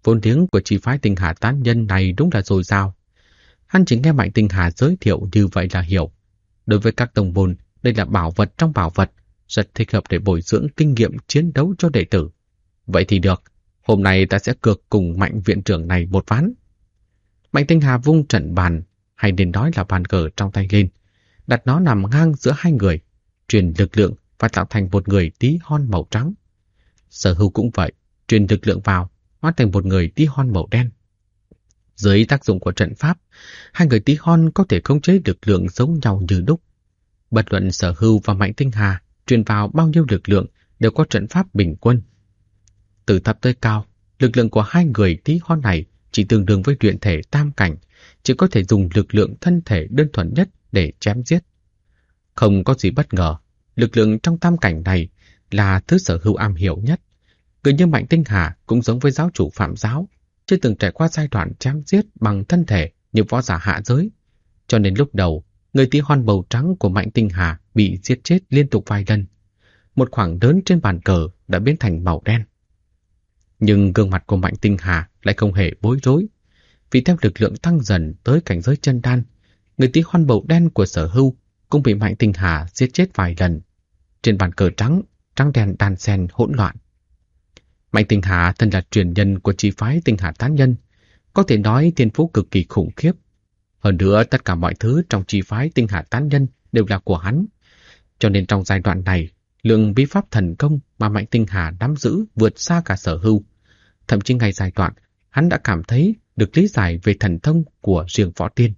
Vốn liếng của chi phái Tinh Hà tán nhân này đúng là dồi dào. Hắn chỉ nghe Mạnh Tinh Hà giới thiệu như vậy là hiểu. Đối với các tông môn, đây là bảo vật trong bảo vật, rất thích hợp để bồi dưỡng kinh nghiệm chiến đấu cho đệ tử. Vậy thì được, hôm nay ta sẽ cược cùng Mạnh viện trưởng này một ván. Mạnh Tinh Hà vung trận bàn, hay nên nói là bàn cờ trong tay lên, đặt nó nằm ngang giữa hai người, truyền lực lượng và tạo thành một người tí hon màu trắng. Sở Hưu cũng vậy, truyền lực lượng vào, hóa thành một người tí hon màu đen. Dưới tác dụng của trận pháp, hai người tí hon có thể khống chế lực lượng giống nhau như đúc. Bất luận Sở Hưu và Mạnh Tinh Hà truyền vào bao nhiêu lực lượng đều có trận pháp bình quân. Từ thấp tới cao, lực lượng của hai người tí hon này chỉ tương đương với luyện thể tam cảnh, chỉ có thể dùng lực lượng thân thể đơn thuần nhất để chém giết. Không có gì bất ngờ, lực lượng trong tam cảnh này là thứ Sở Hưu am hiểu nhất. Người như Mạnh Tinh Hà cũng giống với giáo chủ Phạm Giáo, chưa từng trải qua giai đoạn chém giết bằng thân thể như võ giả hạ giới. Cho nên lúc đầu, người tí hon màu trắng của Mạnh Tinh Hà bị giết chết liên tục vài lần. Một khoảng lớn trên bàn cờ đã biến thành màu đen. Nhưng gương mặt của Mạnh Tinh Hà lại không hề bối rối. Vì theo lực lượng tăng dần tới cảnh giới chân đan, người tí hon màu đen của Sở Hưu cũng bị Mạnh Tinh Hà giết chết vài lần. Trên bàn cờ trắng, trắng đen đan xen hỗn loạn. Mạnh Tinh Hà thân là truyền nhân của chi phái Tinh Hà tán nhân, có thể nói thiên phú cực kỳ khủng khiếp. Hơn nữa, tất cả mọi thứ trong chi phái Tinh Hà tán nhân đều là của hắn. Cho nên trong giai đoạn này, lượng bí pháp thần công mà Mạnh Tinh Hà nắm giữ vượt xa cả Sở Hưu. Thậm chí ngay giai đoạn, hắn đã cảm thấy được lý giải về thần thông của riêng võ tiên.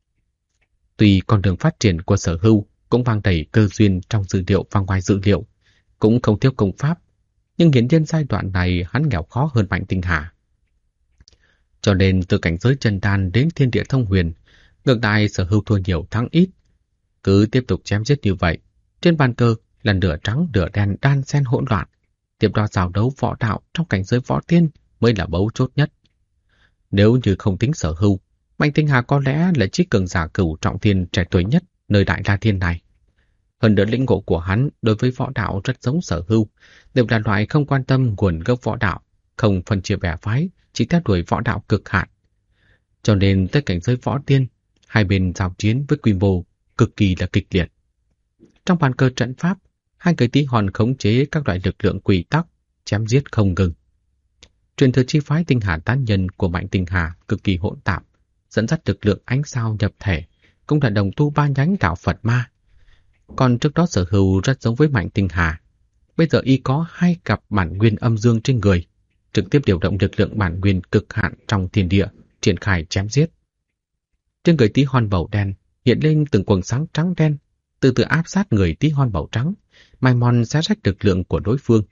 Tuy con đường phát triển của Sở Hưu cũng mang đầy cơ duyên trong dữ liệu và ngoài dữ liệu, cũng không thiếu công pháp, nhưng hiển nhiên giai đoạn này hắn nghèo khó hơn Mạnh Tinh Hà. Cho nên từ cảnh giới chân đan đến thiên địa thông huyền, ngược lại Sở Hưu thua nhiều thắng ít. Cứ tiếp tục chém giết như vậy, trên bàn cờ là nửa trắng nửa đen đan xen hỗn loạn. Tiếp đó giao đấu võ đạo trong cảnh giới võ tiên mới là mấu chốt nhất. Nếu như không tính Sở Hưu, Mạnh Tinh Hà có lẽ là chiếc cường giả cửu trọng thiên trẻ tuổi nhất nơi Đại La Thiên này. Hơn nữa lĩnh ngộ của hắn đối với võ đạo rất giống Sở Hưu, đều là loại không quan tâm nguồn gốc võ đạo, không phân chia bè phái, chỉ theo đuổi võ đạo cực hạn. Cho nên tới cảnh giới võ tiên, hai bên giao chiến với quy mô cực kỳ là kịch liệt. Trong bàn cờ trận pháp, hai người tí hon khống chế các loại lực lượng quy tắc, chém giết không ngừng. Truyền thừa chi phái Tinh Hà tán nhân của Mạnh Tinh Hà cực kỳ hỗn tạp, dẫn dắt lực lượng ánh sao nhập thể, cũng là đồng tu ba nhánh đạo Phật ma. Còn trước đó Sở Hưu rất giống với Mạnh Tinh Hà. Bây giờ y có hai cặp bản nguyên âm dương trên người, trực tiếp điều động lực lượng bản nguyên cực hạn trong thiên địa, triển khai chém giết. Trên người tí hon màu đen hiện lên từng quầng sáng trắng đen, từ từ áp sát người tí hon màu trắng, mài mòn xé rách lực lượng của đối phương.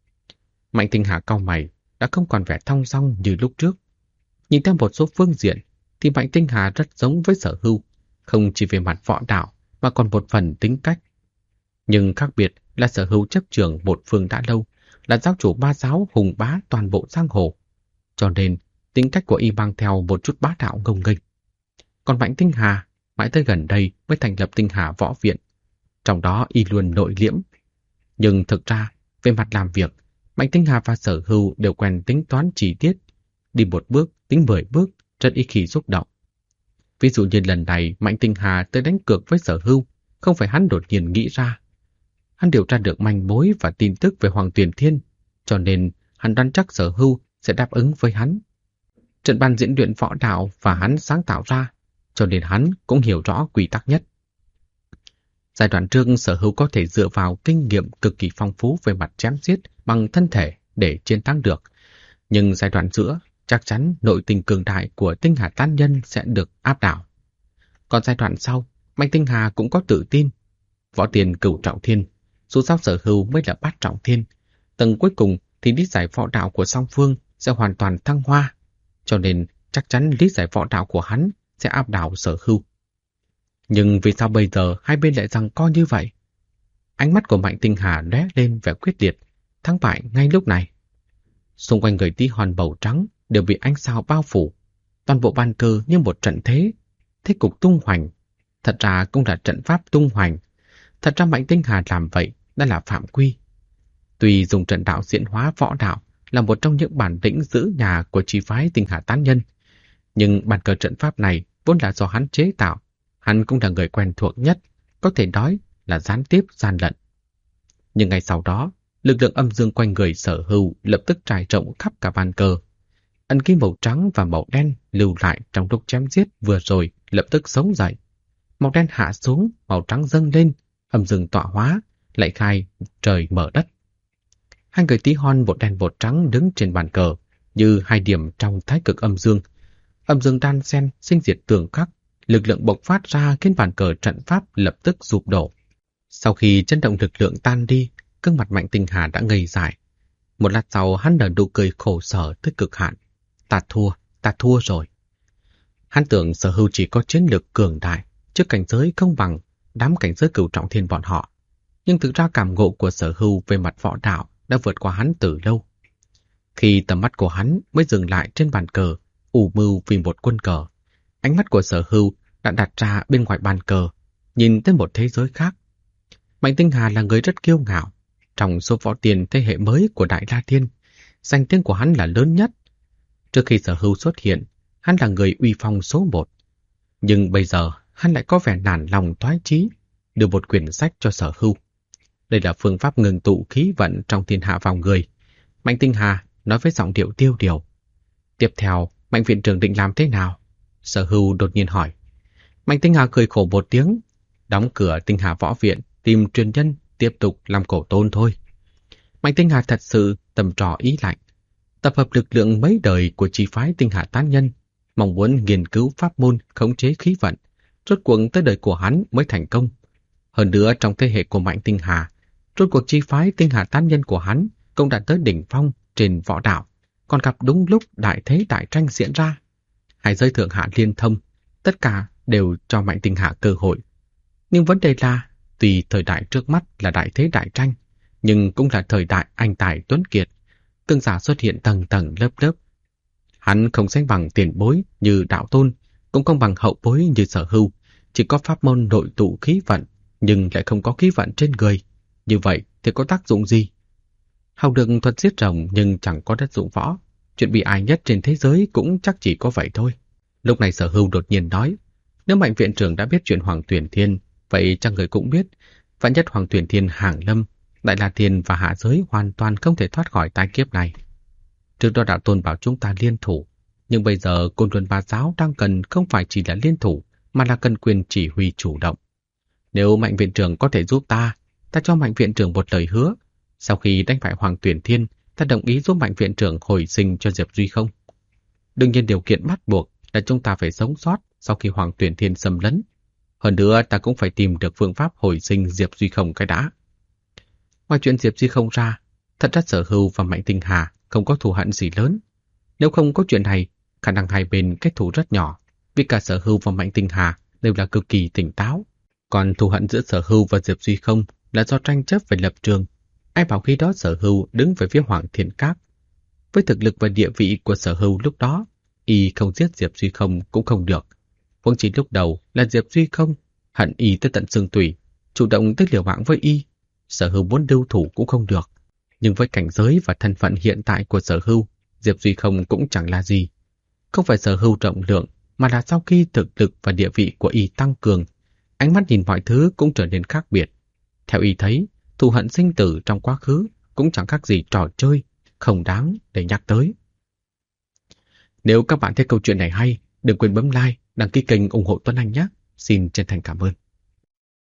Mạnh Tinh Hà cau mày, đã không còn vẻ thong dong như lúc trước. Nhìn theo một số phương diện, thì Mạnh Tinh Hà rất giống với Sở Hưu, không chỉ về mặt võ đạo mà còn một phần tính cách. Nhưng khác biệt là Sở Hưu chấp trưởng một phương đã lâu, là giáo chủ ba giáo hùng bá toàn bộ giang hồ. Cho nên, tính cách của y mang theo một chút bá đạo ngông nghênh. Còn Mạnh Tinh Hà, mãi tới gần đây mới thành lập Tinh Hà Võ Viện. Trong đó y luôn nội liễm. Nhưng thực ra, về mặt làm việc, Mạnh Tinh Hà và Sở Hưu đều quen tính toán chi tiết. Đi một bước, tính 10 bước, rất ít khi xúc động. Ví dụ như lần này Mạnh Tinh Hà tới đánh cược với Sở Hưu, không phải hắn đột nhiên nghĩ ra. Hắn điều tra được manh mối và tin tức về Hoàng Tuyền Thiên, cho nên hắn đoán chắc Sở Hưu sẽ đáp ứng với hắn. Trận bàn diễn luyện võ đạo và hắn sáng tạo ra, cho nên hắn cũng hiểu rõ quy tắc nhất. Giai đoạn trước Sở Hưu có thể dựa vào kinh nghiệm cực kỳ phong phú về mặt chém giết bằng thân thể để chiến thắng được, nhưng giai đoạn giữa chắc chắn nội tình cường đại của Tinh Hà tán nhân sẽ được áp đảo. Còn giai đoạn sau, Mạnh Tinh Hà cũng có tự tin. Võ tiền cửu trọng thiên, dù sao Sở Hưu mới là bát trọng thiên, tầng cuối cùng thì lý giải võ đạo của song phương sẽ hoàn toàn thăng hoa, cho nên chắc chắn lý giải võ đạo của hắn sẽ áp đảo Sở Hưu. Nhưng vì sao bây giờ hai bên lại giằng co như vậy? Ánh mắt của Mạnh Tinh Hà lóe lên vẻ quyết liệt, thắng bại ngay lúc này. Xung quanh người tí hon màu trắng đều bị ánh sao bao phủ, toàn bộ bàn cờ như một trận thế cục tung hoành. Thật ra cũng là trận pháp tung hoành. Thật ra Mạnh Tinh Hà làm vậy đã là phạm quy. Tuy dùng trận đạo diễn hóa võ đạo là một trong những bản lĩnh giữ nhà của chi phái Tinh Hà Tán Nhân. Nhưng bàn cờ trận pháp này vốn là do hắn chế tạo, hắn cũng là người quen thuộc nhất, có thể nói là gián tiếp gian lận. Nhưng ngày sau đó, lực lượng âm dương quanh người Sở Hưu lập tức trải rộng khắp cả bàn cờ. Ấn ký màu trắng và màu đen lưu lại trong lúc chém giết vừa rồi lập tức sống dậy. Màu đen hạ xuống, màu trắng dâng lên, âm dương tọa hóa, lại khai trời mở đất. Hai người tí hon một đen một trắng đứng trên bàn cờ, như hai điểm trong thái cực âm dương. Âm dương đan xen sinh diệt tường khắc, lực lượng bộc phát ra khiến bàn cờ trận pháp lập tức sụp đổ. Sau khi chấn động lực lượng tan đi, gương mặt Mạnh Tinh Hà đã ngây dại. Một lát sau hắn nở nụ cười khổ sở tới cực hạn. Ta thua rồi. Hắn tưởng Sở Hưu chỉ có chiến lược cường đại, trước cảnh giới không bằng đám cảnh giới cửu trọng thiên bọn họ. Nhưng thực ra cảm ngộ của Sở Hưu về mặt võ đạo đã vượt qua hắn từ lâu. Khi tầm mắt của hắn mới dừng lại trên bàn cờ, ủ mưu vì một quân cờ, ánh mắt của Sở Hưu đã đặt ra bên ngoài bàn cờ, nhìn tới một thế giới khác. Mạnh Tinh Hà là người rất kiêu ngạo. Trong số võ tiền thế hệ mới của Đại La Thiên, danh tiếng của hắn là lớn nhất. Trước khi Sở Hưu xuất hiện, hắn là người uy phong số 1. Nhưng bây giờ, hắn lại có vẻ nản lòng thoái chí, đưa một quyển sách cho Sở Hưu. Đây là phương pháp ngừng tụ khí vận trong thiên hạ vào người. Mạnh Tinh Hà nói với giọng điệu tiêu điều. Tiếp theo, Mạnh viện trưởng định làm thế nào? Sở Hưu đột nhiên hỏi. Mạnh Tinh Hà cười khổ một tiếng, đóng cửa Tinh Hà võ viện, tìm truyền nhân, tiếp tục làm cổ tôn thôi. Mạnh Tinh Hà thật sự tầm trò ý lạnh, tập hợp lực lượng mấy đời của chi phái Tinh Hà Tán Nhân, mong muốn nghiên cứu pháp môn khống chế khí vận, rốt cuộc tới đời của hắn mới thành công. Hơn nữa trong thế hệ của Mạnh Tinh Hà, rốt cuộc chi phái Tinh Hà Tán Nhân của hắn cũng đã tới đỉnh phong trên võ đạo, còn gặp đúng lúc đại thế đại tranh diễn ra. Hai giới thượng hạ liên thông, tất cả đều cho Mạnh Tinh Hà cơ hội. Nhưng vấn đề là, tuy thời đại trước mắt là đại thế đại tranh, nhưng cũng là thời đại anh tài tuấn kiệt, cường giả xuất hiện tầng tầng lớp lớp. Hắn không sánh bằng tiền bối như đạo tôn, cũng không bằng hậu bối như Sở Hưu, chỉ có pháp môn nội tụ khí vận, nhưng lại không có khí vận trên người. Như vậy thì có tác dụng gì? Học được thuật giết rồng nhưng chẳng có đất dụng võ. Chuyện bị ai nhất trên thế giới cũng chắc chỉ có vậy thôi. Lúc này Sở Hưu đột nhiên nói, nếu Mạnh viện trưởng đã biết chuyện Hoàng Tuyển Thiên, vậy chắc người cũng biết, vạn nhất Hoàng Tuyển Thiên hàng lâm, Đại La Thiên và hạ giới hoàn toàn không thể thoát khỏi tai kiếp này. Trước đó đạo tôn bảo chúng ta liên thủ, nhưng bây giờ Côn Luân Ba Giáo đang cần không phải chỉ là liên thủ, mà là cần quyền chỉ huy chủ động. Nếu Mạnh viện trưởng có thể giúp ta cho Mạnh viện trưởng một lời hứa. Sau khi đánh bại Hoàng Tuyển Thiên, ta đồng ý giúp Mạnh viện trưởng hồi sinh cho Diệp Duy không. Đương nhiên điều kiện bắt buộc là chúng ta phải sống sót sau khi Hoàng Tuyển Thiên xâm lấn. Hơn nữa ta cũng phải tìm được phương pháp hồi sinh Diệp Duy không cái đã. Ngoài chuyện Diệp Duy không ra, thật ra Sở Hưu và Mạnh Tinh Hà không có thù hận gì lớn. Nếu không có chuyện này, khả năng hai bên kết thù rất nhỏ, vì cả Sở Hưu và Mạnh Tinh Hà đều là cực kỳ tỉnh táo. Còn thù hận giữa Sở Hưu và Diệp Duy không là do tranh chấp về lập trường. Ai bảo khi đó Sở Hưu đứng về phía Hoàng Thiên Các. Với thực lực và địa vị của Sở Hưu lúc đó, y không giết Diệp Duy không cũng không được. Huống chỉ lúc đầu là Diệp Duy không hận y tới tận xương tủy, chủ động tới liều mạng với y. Sở Hưu muốn lưu thủ cũng không được. Nhưng với cảnh giới và thân phận hiện tại của Sở Hưu, Diệp Duy không cũng chẳng là gì. Không phải Sở Hưu rộng lượng, mà là sau khi thực lực và địa vị của y tăng cường, ánh mắt nhìn mọi thứ cũng trở nên khác biệt. Theo y thấy, thù hận sinh tử trong quá khứ cũng chẳng khác gì trò chơi, không đáng để nhắc tới. Nếu các bạn thấy câu chuyện này hay, đừng quên bấm like, đăng ký kênh ủng hộ Tuấn Anh nhé. Xin chân thành cảm ơn.